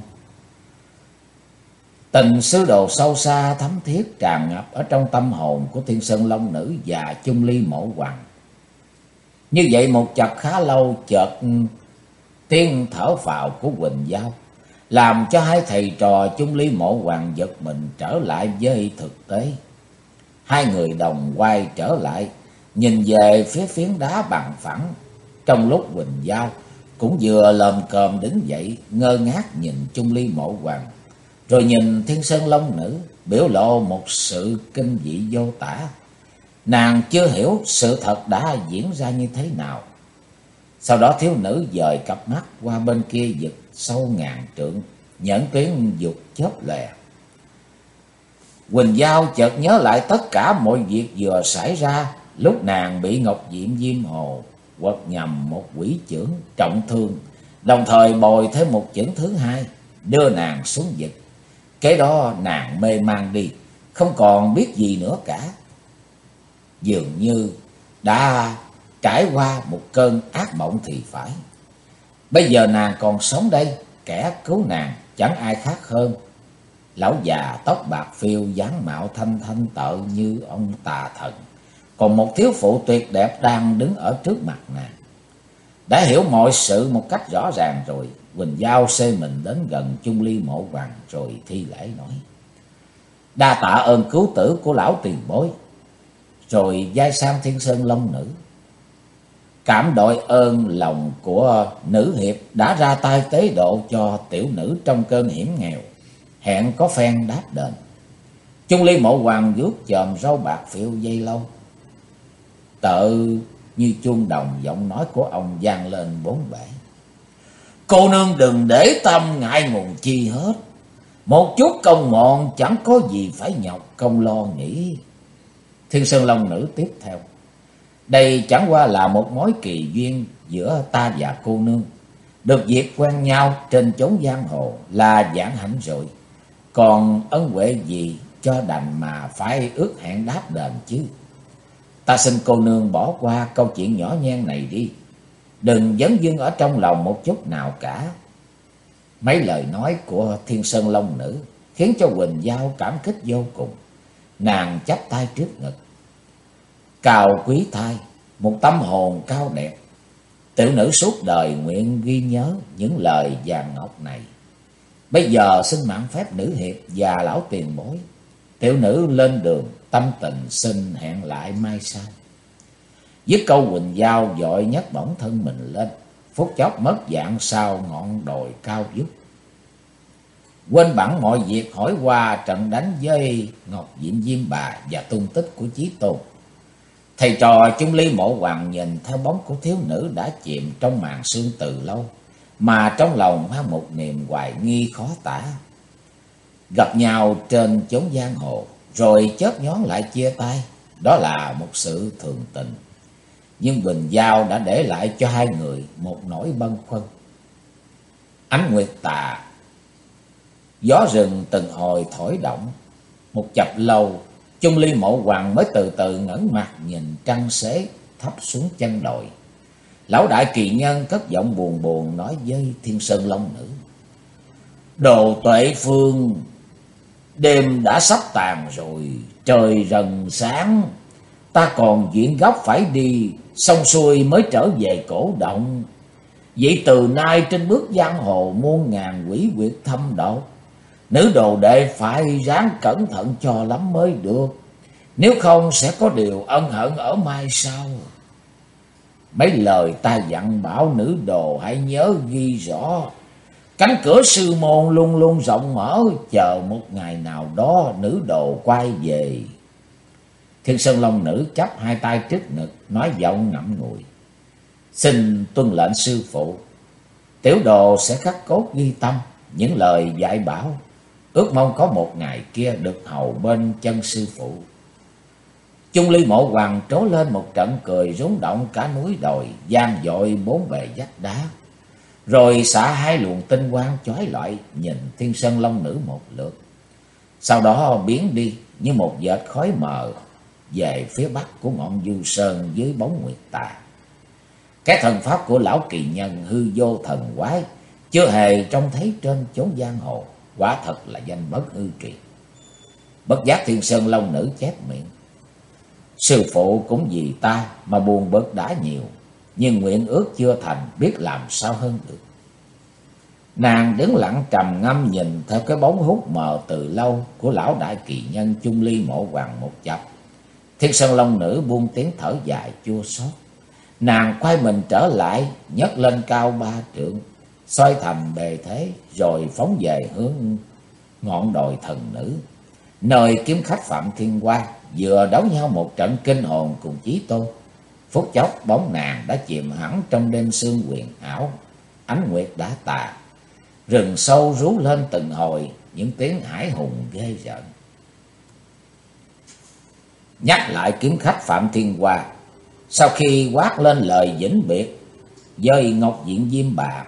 Tình sư đồ sâu xa thấm thiết tràn ngập ở trong tâm hồn của Thiên Sơn Long Nữ và Chung Ly Mộ Hoàng. Như vậy một chập khá lâu, chợt tiếng thở phào của Quỳnh Giao làm cho hai thầy trò Chung Ly Mộ Hoàng giật mình trở lại với thực tế. Hai người đồng quay trở lại, nhìn về phía phiến đá bằng phẳng. Trong lúc Quỳnh Giao cũng vừa lồm cồm đứng dậy, ngơ ngác nhìn Chung Ly Mộ Hoàng, rồi nhìn Thiên Sơn Long Nữ, biểu lộ một sự kinh dị vô tả. Nàng chưa hiểu sự thật đã diễn ra như thế nào. Sau đó thiếu nữ dời cặp mắt qua bên kia vực sâu ngàn trượng, nhẫn tuyến dục chớp lòe. Quỳnh Giao chợt nhớ lại tất cả mọi việc vừa xảy ra lúc nàng bị Ngọc Diệm Diêm Hồ quật nhầm một quỷ chưởng trọng thương, đồng thời bồi thêm một chưởng thứ hai đưa nàng xuống vực. Kế đó nàng mê man đi, không còn biết gì nữa cả. Dường như đã trải qua một cơn ác mộng thì phải. Bây giờ nàng còn sống đây, kẻ cứu nàng chẳng ai khác hơn lão già tóc bạc phiêu, dáng mạo thanh thanh tợ như ông tà thần. Còn một thiếu phụ tuyệt đẹp đang đứng ở trước mặt nàng. Đã hiểu mọi sự một cách rõ ràng rồi, Quỳnh Giao xê mình đến gần Chung Ly Mộ Hoàng rồi thi lễ nói: Đa tạ ơn cứu tử của lão tiền bối. Rồi vai sang Thiên Sơn Long Nữ: Cảm đội ơn lòng của nữ hiệp đã ra tay tế độ cho tiểu nữ trong cơn hiểm nghèo, hẹn có phen đáp đền. Chung Ly Mộ Hoàng vuốt chòm râu bạc phiêu dây lâu, tợ như chuông đồng, giọng nói của ông vang lên bốn bể: Cô nương đừng để tâm ngại ngùng chi hết, một chút công mọn chẳng có gì phải nhọc công lo nghĩ. Thiên Sơn Long Nữ tiếp theo: Đây chẳng qua là một mối kỳ duyên giữa ta và cô nương. Được dịp quen nhau trên chốn giang hồ là vạn hạnh rồi. Còn ân huệ gì cho đành mà phải ước hẹn đáp đền chứ. Ta xin cô nương bỏ qua câu chuyện nhỏ nhen này đi, đừng dấn dưng ở trong lòng một chút nào cả. Mấy lời nói của Thiên Sơn Long Nữ khiến cho Quỳnh Giao cảm kích vô cùng. Nàng chắp tay trước ngực: Cao quý thai, một tâm hồn cao đẹp, tiểu nữ suốt đời nguyện ghi nhớ những lời vàng ngọc này. Bây giờ xin mạn phép nữ hiệp và lão tiền bối, tiểu nữ lên đường, tâm tình xin hẹn lại mai sau. Dứt câu Quỳnh Giao vội nhấc bổng thân mình lên, phút chốc mất dạng sau ngọn đồi cao vút. Quên bẵng mọi việc hỏi qua trận đánh với Ngọc Diệm Diêm Bà và tung tích của Chí Tôn. Thầy trò Chung Ly Mộ Hoàng nhìn theo bóng của thiếu nữ đã chìm trong màn sương từ lâu, mà trong lòng mang một niềm hoài nghi khó tả. Gặp nhau trên chốn giang hồ, rồi chớp nhoáng lại chia tay, đó là một sự thường tình. Nhưng Quỳnh Giao đã để lại cho hai người một nỗi bâng khuâng. Ánh nguyệt tà, gió rừng từng hồi thổi động. Một chập lâu, Chung Ly Mộ Hoàng mới từ từ ngẩng mặt nhìn trăng xế thấp xuống chân đồi. Lão đại kỳ nhân cất giọng buồn buồn nói với Thiên Sơn Long Nữ: Đồ Tuệ Phương, đêm đã sắp tàn rồi, trời dần sáng, ta còn chuyện gấp phải đi, xong xuôi mới trở về cổ động. Vậy từ nay trên bước giang hồ muôn ngàn quỷ quyệt thâm độc, nữ đồ đệ phải ráng cẩn thận cho lắm mới được, nếu không sẽ có điều ân hận ở mai sau. Mấy lời ta dặn bảo nữ đồ hãy nhớ ghi rõ, Cánh cửa sư môn luôn luôn rộng mở, chờ một ngày nào đó nữ đồ quay về. Thiên Sơn Long Nữ chắp hai tay trước ngực, nói giọng ngậm ngùi. Xin tuân lệnh sư phụ, tiểu đồ sẽ khắc cốt ghi tâm những lời dạy bảo, ước mong có một ngày kia được hầu bên chân sư phụ. Chung Ly Mộ Hoàng trố lên một trận cười rúng động cả núi đồi, vang dội bốn bề vách đá. Rồi xả hai luồng tinh quang chói lọi nhìn Thiên Sơn Long Nữ một lượt. Sau đó biến đi như một vệt khói mờ về phía bắc của ngọn Du Sơn dưới bóng nguyệt tà. Cái thần pháp của lão kỳ nhân hư vô thần quái chưa hề trông thấy trên chốn giang hồ, quả thật là danh bất hư truyền. Bất giác Thiên Sơn Long Nữ chép miệng. Sư phụ cũng vì ta mà buồn bực đã nhiều, nhưng nguyện ước chưa thành, biết làm sao hơn được. Nàng đứng lặng trầm ngâm nhìn theo cái bóng hút mờ từ lâu của lão đại kỳ nhân Chung Ly Mộ Hoàng một chập. Thiên Sơn Long Nữ buông tiếng thở dài chua xót. Nàng quay mình trở lại, nhấc lên cao 3 trượng, xoay thành bề thế, rồi phóng về hướng ngọn đồi thần nữ, nơi kiếm khách Phạm Thiên Hoa vừa đấu nhau một trận kinh hồn cùng Chí Tôn. Phút chốc bóng nàng đã chìm hẳn trong đêm sương huyền ảo, ánh nguyệt đã tà. Rừng sâu rú lên từng hồi những tiếng hải hùng ghê rợn. Nhắc lại kiếm khách Phạm Thiên Hoa, sau khi quát lên lời vĩnh biệt với Ngọc Diện Diêm Bà,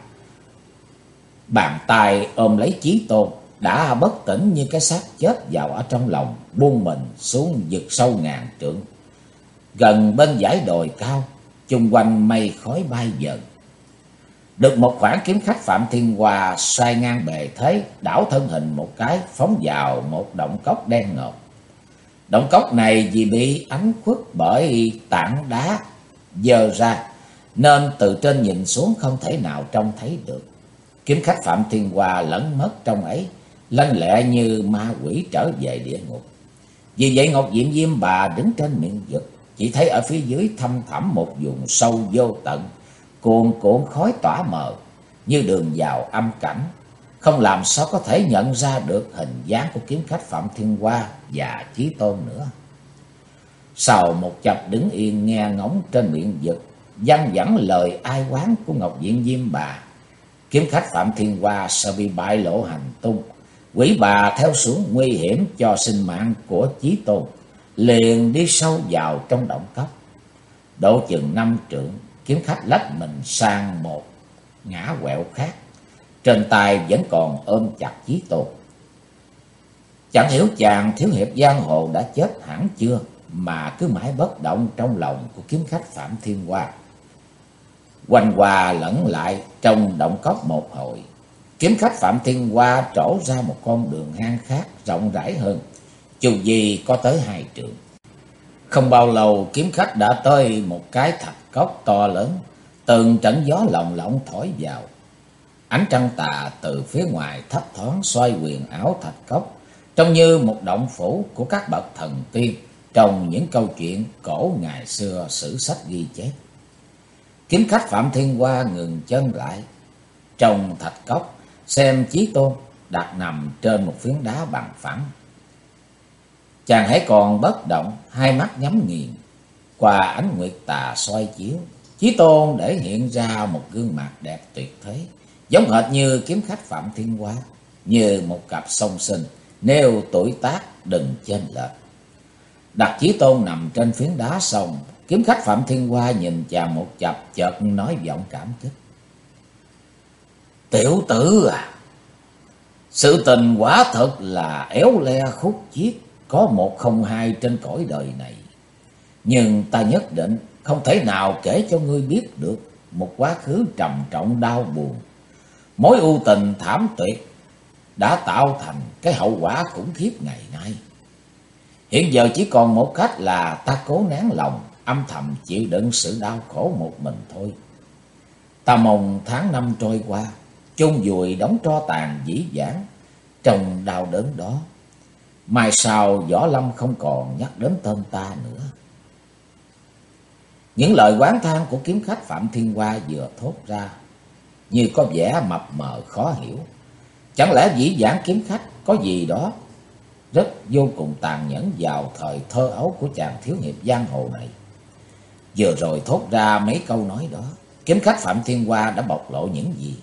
bàn tay ôm lấy Chí Tôn đã bất tỉnh như cái xác chết vào ở trong lòng, buông mình xuống vực sâu ngàn trượng. Gần bên dãy đồi cao, chung quanh mây khói bay dần. Được một khoảng, kiếm khách Phạm Thiên Hoa xoay ngang bề thế, đảo thân hình một cái, phóng vào một động cốc đen ngòm. Động cốc này vì bị ánh khuất bởi tảng đá dơ ra, nên từ trên nhìn xuống không thể nào trông thấy được. Kiếm khách Phạm Thiên Hoa lẫn mất trong ấy, lanh lẹ như ma quỷ trở về địa ngục. Vì vậy Ngọc Diệm Diêm Bà đứng trên miệng vực, chỉ thấy ở phía dưới thăm thẳm một vùng sâu vô tận, cuồn cuộn khói tỏa mờ như đường vào âm cảnh, không làm sao có thể nhận ra được hình dáng của kiếm khách Phạm Thiên Hoa và Chí Tôn nữa. Sau một chập đứng yên nghe ngóng trên miệng vực văng vẳng lời ai oán của Ngọc Diện Diêm Bà, kiếm khách Phạm Thiên Hoa sợ bị bại lộ hành tung, quỷ bà theo xuống nguy hiểm cho sinh mạng của Chí Tôn, liền đi sâu vào trong động cốc. Độ chừng 5 trượng, kiếm khách lách mình sang một ngã quẹo khác, trên tay vẫn còn ôm chặt Chí Tôn. Chẳng hiểu chàng thiếu hiệp giang hồ đã chết hẳn chưa mà cứ mãi bất động trong lòng của kiếm khách Phạm Thiên Hoa. Quanh qua lẫn lại trong động cốc một hồi, kiếm khách Phạm Thiên Hoa trổ ra một con đường hang khác rộng rãi hơn, dù gì có tới 2 trượng. Không bao lâu kiếm khách đã tới một cái thạch cốc to lớn, từng trận gió lồng lộng thổi vào. Ánh trăng tà từ phía ngoài thấp thoáng xoay huyền ảo thạch cốc, trông như một động phủ của các bậc thần tiên trong những câu chuyện cổ ngày xưa sử sách ghi chép. Kiếm khách Phạm Thiên Hoa ngừng chân lại trong thạch cốc, xem Chí Tôn đặt nằm trên một phiến đá bằng phẳng. Chàng hãy còn bất động, hai mắt nhắm nghiền. Qua ánh nguyệt tà soi chiếu, Chí Tôn để hiện ra một gương mặt đẹp tuyệt thế, giống hệt như kiếm khách Phạm Thiên Hoa, như một cặp song sinh, nếu tuổi tác đừng chênh lệch. Đặt Chí Tôn nằm trên phiến đá xong, kiếm khách Phạm Thiên Hoa nhìn chàng một chập, chợt nói giọng cảm kích: "Tiểu tử à, sự tình quả thật là éo le khúc chiết, có một không hai trên cõi đời này. Nhưng ta nhất định không thể nào kể cho ngươi biết được một quá khứ trầm trọng đau buồn, mối ưu tình thảm tuyệt đã tạo thành cái hậu quả khủng khiếp ngày nay. Hiện giờ chỉ còn một cách là ta cố nén lòng, âm thầm chịu đựng sự đau khổ một mình thôi. Ta mong tháng năm trôi qua, chôn vùi đống tro tàn dĩ vãng trong đau đớn đó. Mai sau Võ Lâm không còn nhắc đến tên ta nữa." Những lời oán than của kiếm khách Phạm Thiên Hoa vừa thốt ra, như có vẻ mập mờ khó hiểu. Chẳng lẽ dĩ vãng kiếm khách có gì đó rất vô cùng tàn nhẫn vào thời thơ ấu của chàng thiếu hiệp giang hồ này? Vừa rồi thốt ra mấy câu nói đó, kiếm khách Phạm Thiên Hoa đã bộc lộ những gì?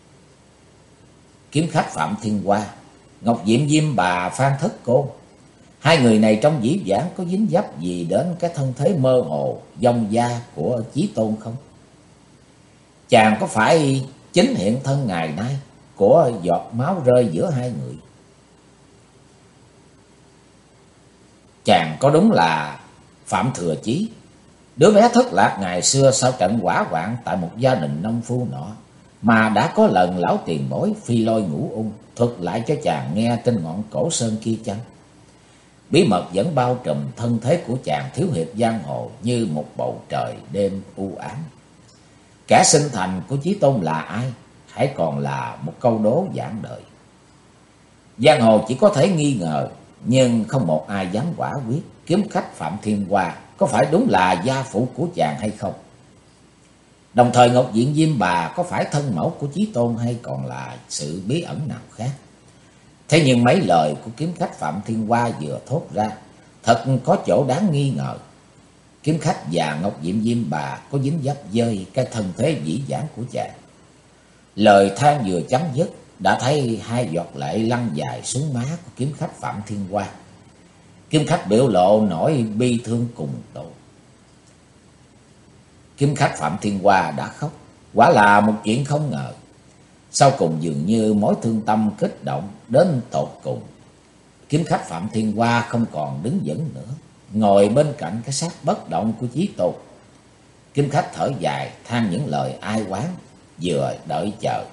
Kiếm khách Phạm Thiên Hoa, Ngọc Diệm Diêm Bà, Phan Thất Cô, hai người này trong dĩ vãng có dính dấp gì đến cái thân thế mơ hồ, vong gia của Chí Tôn không? Chàng có phải chính hiện thân ngày nay của giọt máu rơi giữa hai người? Chàng có đúng là Phạm Thừa Chí, đứa bé thất lạc ngày xưa sau trận hỏa hoạn tại một gia đình nông phu nọ, mà đã có lần lão tiền bối Phi Lôi Ngũ Ung thuật lại cho chàng nghe trên ngọn cổ sơn kia chăng? Bí mật vẫn bao trùm thân thế của chàng thiếu hiệp giang hồ như một bầu trời đêm u ám. Kẻ sinh thành của Chí Tôn là ai? Hãy còn là một câu đố giảng đời. Giang hồ chỉ có thể nghi ngờ, nhưng không một ai dám quả quyết kiếm khách Phạm Thiên Hoa có phải đúng là gia phụ của chàng hay không. Đồng thời Ngọc Diện Diêm Bà có phải thân mẫu của Chí Tôn hay còn là sự bí ẩn nào khác? Thế nhưng mấy lời của kiếm khách Phạm Thiên Hoa vừa thốt ra thật có chỗ đáng nghi ngờ. Kiếm khách và Ngọc Diệm Diêm Bà có dính dấp với cái thân thế dĩ vãng của chàng. Lời than vừa chấm dứt, đã thấy hai giọt lệ lăn dài xuống má của kiếm khách Phạm Thiên Hoa. Kiếm khách biểu lộ nỗi bi thương cùng tột. Kiếm khách Phạm Thiên Hoa đã khóc, quả là một chuyện không ngờ. Sau cùng dường như mối thương tâm kích động đến tột cùng. Kiếm khách Phạm Thiên Hoa không còn đứng vững nữa, ngồi bên cạnh cái xác bất động của Chí Tôn. Kiếm khách thở dài than những lời ai oán, vừa đợi chờ.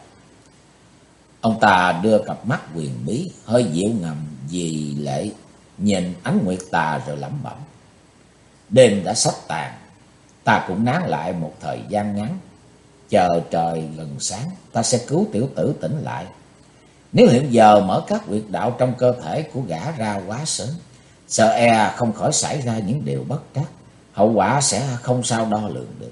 Ông ta đưa cặp mắt huyền bí hơi dịu ngầm vì lệ nhìn ánh nguyệt tà rồi lẩm bẩm: đêm đã sắp tàn, ta cũng nán lại một thời gian ngắn, chờ trời gần sáng ta sẽ cứu tiểu tử tỉnh lại. Nếu hiện giờ mở các huyệt đạo trong cơ thể của gã ra quá sớm, sợ e không khỏi xảy ra những điều bất trắc, hậu quả sẽ không sao đo lường được.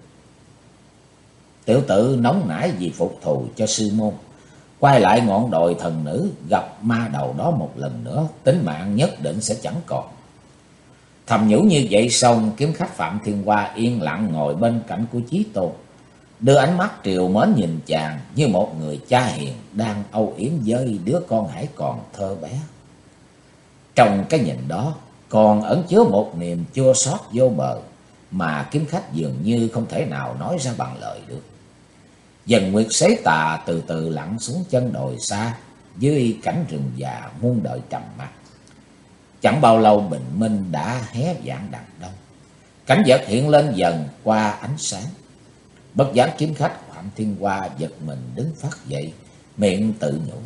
Tiểu tử nóng nảy vì phục thù cho sư môn, quay lại ngọn đồi thần nữ gặp ma đầu đó một lần nữa, tính mạng nhất định sẽ chẳng còn. Thầm nhủ như vậy xong, kiếm khách Phạm Thiên Hoa yên lặng ngồi bên cạnh của Chí Tôn, đưa ánh mắt triều mến nhìn chàng như một người cha hiền đang âu yếm với đứa con hãy còn thơ bé. Trong cái nhìn đó còn ẩn chứa một niềm chua xót vô bờ mà kiếm khách dường như không thể nào nói ra bằng lời được. Dần nguyệt xế tà từ từ lặn xuống chân đồi xa, dưới cảnh rừng già muôn đời trầm mặc. Chẳng bao lâu bình minh đã hé vạn đằng đông, cảnh vật hiện lên dần qua ánh sáng. Bất giác kiếm khách Phạm Thiên Hoa giật mình đứng phát dậy, miệng tự nhủ: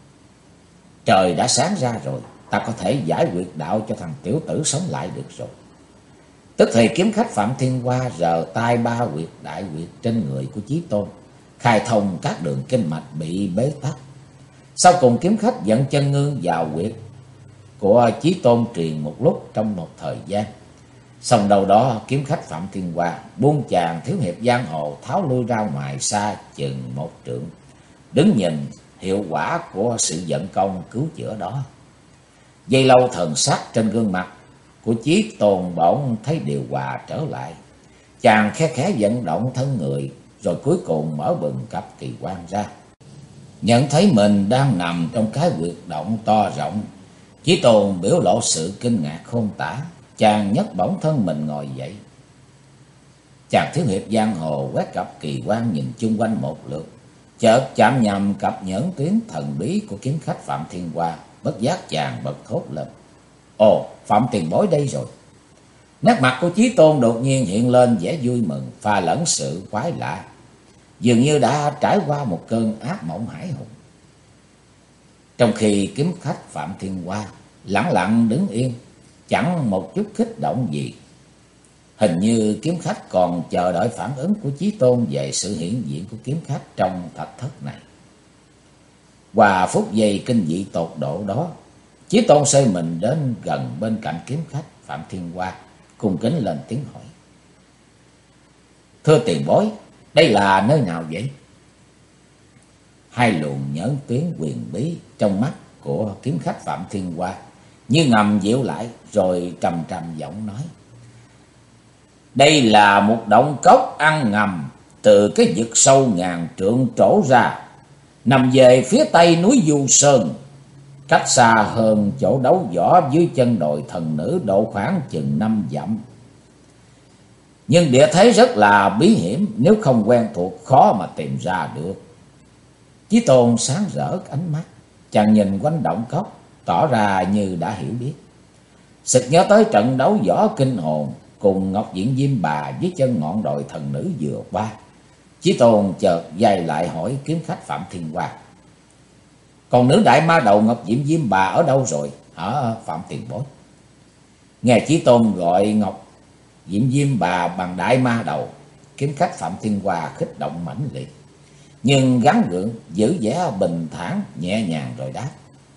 trời đã sáng ra rồi, ta có thể giải huyệt đạo cho thằng tiểu tử sống lại được rồi. Tức thì kiếm khách Phạm Thiên Hoa rờ tay ba huyệt đại huyệt trên người của Chí Tôn, khai thông các đường kinh mạch bị bế tắc. Sau cùng kiếm khách dẫn chân ngưng vào huyệt của Chí Tôn truyền một lúc trong một thời gian. Xong đầu đó kiếm khách Phạm Thiên Hoa buông chàng thiếu hiệp giang hồ tháo lui ra ngoài xa chừng một trượng, đứng nhìn hiệu quả của sự vận công cứu chữa đó. Giây lâu thần sắc trên gương mặt của Chí Tôn bỗng thấy điều hòa trở lại. Chàng khẽ khẽ vận động thân người, rồi cuối cùng mở bừng cặp kỳ quan ra, nhận thấy mình đang nằm trong cái huyệt động to rộng. Chí Tôn biểu lộ sự kinh ngạc khôn tả. Chàng nhấc bổng thân mình ngồi dậy. Chàng thiếu hiệp giang hồ quét cặp kỳ quan nhìn chung quanh một lượt, chợt chạm nhầm cặp nhẫn tuyến thần bí của kiếm khách Phạm Thiên Hoa. Bất giác chàng bật thốt lên: ồ, Phạm tiền bối đây rồi. Nét mặt của Chí Tôn đột nhiên hiện lên vẻ vui mừng pha lẫn sự quái lạ, dường như đã trải qua một cơn ác mộng hải hùng. Trong khi kiếm khách Phạm Thiên Hoa lẳng lặng đứng yên, chẳng một chút kích động gì. Hình như kiếm khách còn chờ đợi phản ứng của Chí Tôn về sự hiện diện của kiếm khách trong thạch thất này. Qua phút giây kinh dị tột độ đó, Chí Tôn xoay mình đến gần bên cạnh kiếm khách Phạm Thiên Hoa, cung kính lên tiếng hỏi: thưa tiền bối, đây là nơi nào vậy? hai luồng nhẫn tuyến quyền bí trong mắt của kiếm khách Phạm Thiên Hoa như ngầm dịu lại, rồi trầm trầm giọng nói: đây là một động cốc ăn ngầm từ cái vực sâu ngàn trượng trổ ra, nằm về phía tây núi Du Sơn, cách xa hơn chỗ đấu võ dưới chân đồi thần nữ độ khoảng chừng 5 dặm. Nhưng địa thế rất là bí hiểm, nếu không quen thuộc khó mà tìm ra được. Chí Tôn sáng rỡ ánh mắt, chàng nhìn quanh động cốc, tỏ ra như đã hiểu biết. Sực nhớ tới trận đấu võ kinh hồn cùng Ngọc Diện Diêm Bà dưới chân ngọn đồi thần nữ vừa qua. Chí Tôn chợt dây lại hỏi kiếm khách Phạm Thiên Hoa: còn nữ đại ma đầu Ngọc Diệm Diêm Bà ở đâu rồi hả Phạm tiền bối? Nghe Chí Tôn gọi Ngọc Diệm Diêm Bà bằng đại ma đầu, kiếm khách Phạm Thiên Hoa kích động mãnh liệt, nhưng gắng gượng giữ vẻ bình thản nhẹ nhàng rồi đáp: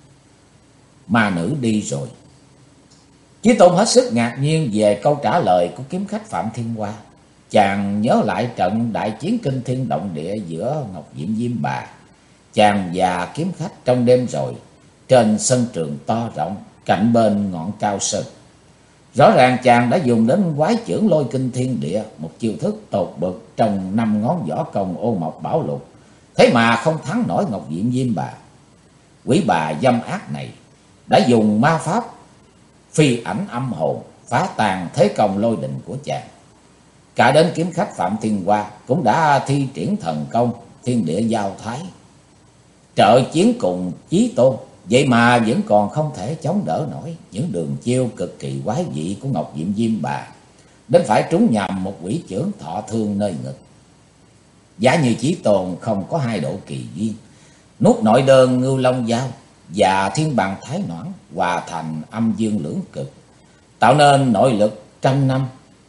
ma nữ đi rồi. Chí Tôn hết sức ngạc nhiên về câu trả lời của kiếm khách Phạm Thiên Hoa. Chàng nhớ lại trận đại chiến kinh thiên động địa giữa Ngọc Diệm Diêm Bà, chàng và kiếm khách trong đêm rồi, trên sân trường to rộng cạnh bên ngọn cao sơn. Rõ ràng chàng đã dùng đến quái chưởng lôi kinh thiên địa, một chiêu thức tột bậc trong 5 ngón võ công ô mộc bảo lục, thế mà không thắng nổi Ngọc Diệm Diêm Bà. Quỷ bà dâm ác này đã dùng ma pháp phi ảnh âm hồn phá tan thế công lôi đình của chàng. Cả đến kiếm khách Phạm Thiên Hoa cũng đã thi triển thần công thiên địa giao thái, trợ chiến cùng Chí Tôn, vậy mà vẫn còn không thể chống đỡ nổi những đường chiêu cực kỳ quái dị của Ngọc Diệm Diêm Bà, đến phải trúng nhầm một quỷ chưởng thọ thương nơi ngực. Giả như Chí Tôn không có hai độ kỳ duyên, nuốt nội đơn Ngưu Long Giao và Thiên Bằng Thái Noãn hòa thành âm dương lưỡng cực, tạo nên nội lực 100 năm,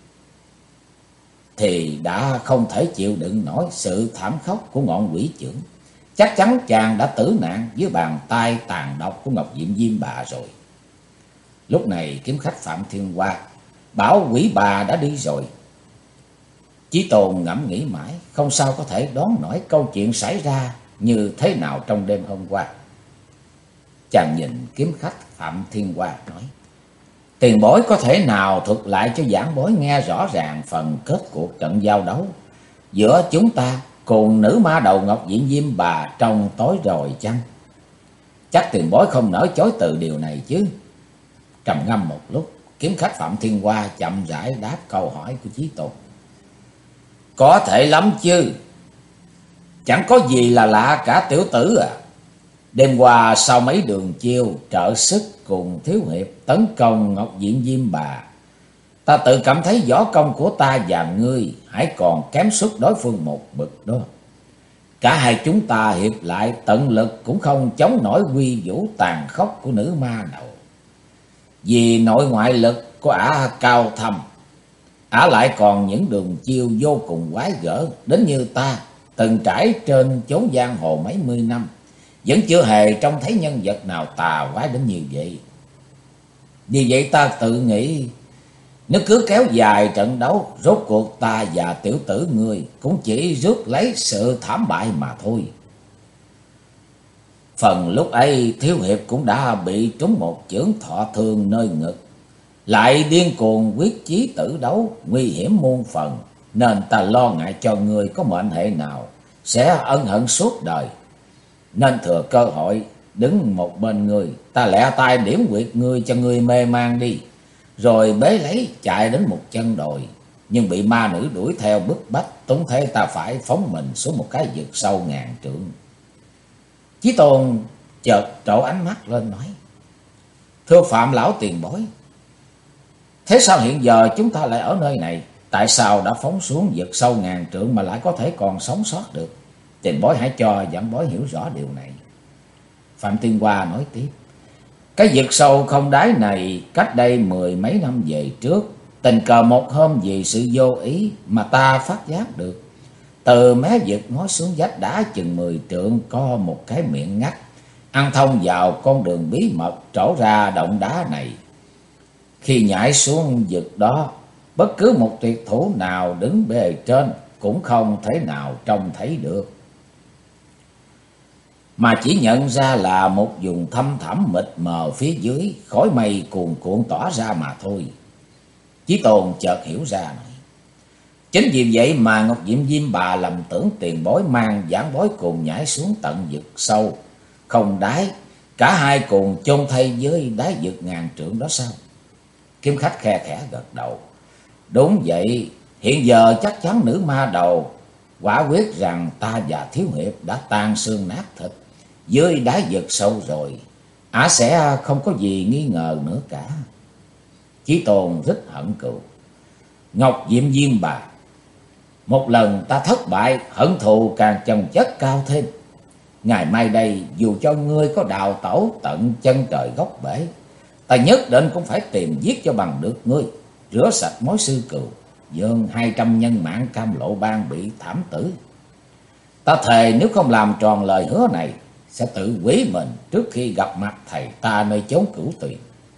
thì đã không thể chịu đựng nổi sự thảm khốc của ngọn quỷ chưởng. Chắc chắn chàng đã tử nạn dưới bàn tay tàn độc của Ngọc Diệm Diêm Bà rồi. Lúc này kiếm khách Phạm Thiên Hoa bảo quỷ bà đã đi rồi. Chí Tôn ngẫm nghĩ mãi, không sao có thể đoán nổi câu chuyện xảy ra như thế nào trong đêm hôm qua. Chàng nhìn kiếm khách Phạm Thiên Hoa nói: tiền bối có thể nào thuật lại cho giảng bối nghe rõ ràng phần kết cuộc trận giao đấu giữa chúng ta cùng nữ ma đầu Ngọc Diệm Diêm Bà trong tối rồi chăng? Chắc tiền bối không nỡ chối từ điều này chứ? Trầm ngâm một lúc, kiếm khách Phạm Thiên Hoa chậm rãi đáp câu hỏi của Chí Tôn: có thể lắm chứ, chẳng có gì là lạ cả tiểu tử à. Đêm qua sau mấy đường chiêu trợ sức cùng thiếu hiệp tấn công Ngọc Diệm Diêm Bà, ta tự cảm thấy võ công của ta và ngươi hãy còn kém suất đối phương một bậc đó. Cả hai chúng ta hiệp lại tận lực cũng không chống nổi quy vũ tàn khốc của nữ ma đầu. Vì nội ngoại lực của ả cao thâm, ả lại còn những đường chiêu vô cùng quái gở, đến như ta từng trải trên chốn giang hồ mấy mươi năm, vẫn chưa hề trông thấy nhân vật nào tà quái đến như vậy. Vì vậy ta tự nghĩ, nếu cứ kéo dài trận đấu, rốt cuộc ta và tiểu tử ngươi cũng chỉ rước lấy sự thảm bại mà thôi. Phần lúc ấy thiếu hiệp cũng đã bị trúng một chưởng thọ thương nơi ngực, lại điên cuồng quyết chí tử đấu, nguy hiểm muôn phần, nên ta lo ngại cho ngươi có mệnh hệ nào sẽ ân hận suốt đời, nên thừa cơ hội đứng một bên ngươi, ta lẹ tay điểm quyệt ngươi cho ngươi mê man đi, rồi bế lấy chạy đến một chân đồi, nhưng bị ma nữ đuổi theo bức bách, túng thế ta phải phóng mình xuống một cái vực sâu ngàn trượng. Chí Tôn chợt trổ ánh mắt lên nói: thưa Phạm lão tiền bối, thế sao hiện giờ chúng ta lại ở nơi này? Tại sao đã phóng xuống vực sâu ngàn trượng mà lại có thể còn sống sót được? Tiền bối hãy cho giảng bối hiểu rõ điều này. Phạm Thiên Hoa nói tiếp: cái vực sâu không đáy này cách đây 10 mấy năm về trước, tình cờ một hôm vì sự vô ý mà ta phát giác được, từ mé vực ngó xuống vách đá chừng 10 trượng có một cái miệng ngách ăn thông vào con đường bí mật trổ ra động đá này. Khi nhảy xuống vực đó, bất cứ một tuyệt thủ nào đứng bề trên cũng không thể nào trông thấy được. mà chỉ nhận ra là một vùng thăm thẳm mịt mờ phía dưới, khói mây cuồn cuộn tỏa ra mà thôi. Chí Tôn chợt hiểu ra này. Chính vì vậy mà Ngọc Diệm Diêm Bà lầm tưởng tiền bối mang giảng bối cùng nhảy xuống tận vực sâu, không đáy, cả hai cùng chôn thay với đáy vực ngàn trượng đó sao? Kiếm Khách khe khẽ gật đầu. Đúng vậy, hiện giờ chắc chắn nữ ma đầu quả quyết rằng ta và Thiếu Hiệp đã tan xương nát thịt dưới đáy vực sâu rồi. Ả sẽ không có gì nghi ngờ nữa cả. Chí Tôn rất hận cừu. Ngọc Diệm Diêm Bà, một lần ta thất bại, hận thù càng chồng chất cao thêm. Ngày mai đây, dù cho ngươi có đào tẩu tận chân trời góc bể, ta nhất định cũng phải tìm giết cho bằng được ngươi, rửa sạch mối sư cừu, dâng 200 nhân mạng Cam Lộ Bang bị thảm tử. Ta thề nếu không làm tròn lời hứa này, sẽ tự hủy mình trước khi gặp mặt thầy ta nơi chốn Cửu Tuyền.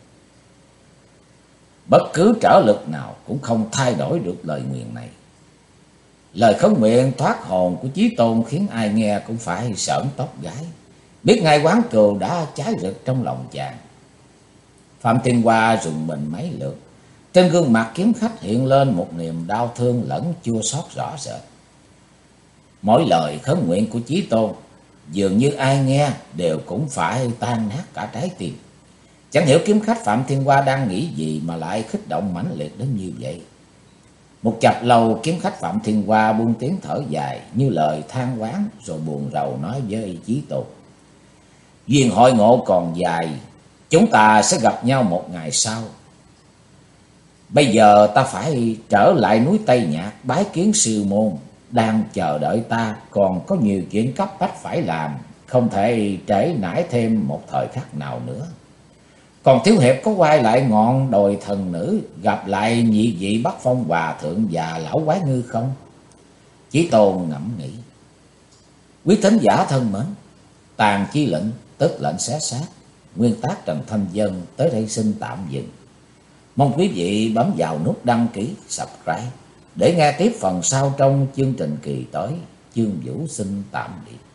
Bất cứ trở lực nào cũng không thay đổi được lời nguyện này. Lời khấn nguyện thoát hồn của Chí Tôn khiến ai nghe cũng phải sởn tóc gáy, biết ngay quán cừu đã cháy rực trong lòng chàng. Phạm Thiên Hoa rùng mình mấy lượt, trên gương mặt Kiếm Khách hiện lên một niềm đau thương lẫn chua xót rõ rệt. Mỗi lời khấn nguyện của Chí Tôn dường như ai nghe đều cũng phải tan nát cả trái tim. Chẳng hiểu Kiếm Khách Phạm Thiên Hoa đang nghĩ gì mà lại kích động mãnh liệt đến như vậy. Một chập lâu, Kiếm Khách Phạm Thiên Hoa buông tiếng thở dài như lời than oán, rồi buồn rầu nói với Chí Tôn: duyên hội ngộ còn dài, chúng ta sẽ gặp nhau một ngày sau. Bây giờ ta phải trở lại núi Tây Nhạc bái kiến sư môn, đang chờ đợi ta còn có nhiều chuyện cấp bách phải làm, không thể trễ nải thêm một thời khắc nào nữa. Còn Thiếu Hiệp có quay lại ngọn đồi thần nữ, gặp lại nhị vị Bắc Phong Hòa Thượng và lão Quái Ngư không? Chí Tôn ngẫm nghĩ. Quý thính giả thân mến, tàn chi lệnh tức lệnh xé xác, nguyên tác Trần Thanh Dân tới đây xin tạm dừng. Mong quý vị bấm vào nút đăng ký, subscribe để nghe tiếp phần sau trong chương trình kỳ tới. Chương Vũ xin tạm biệt.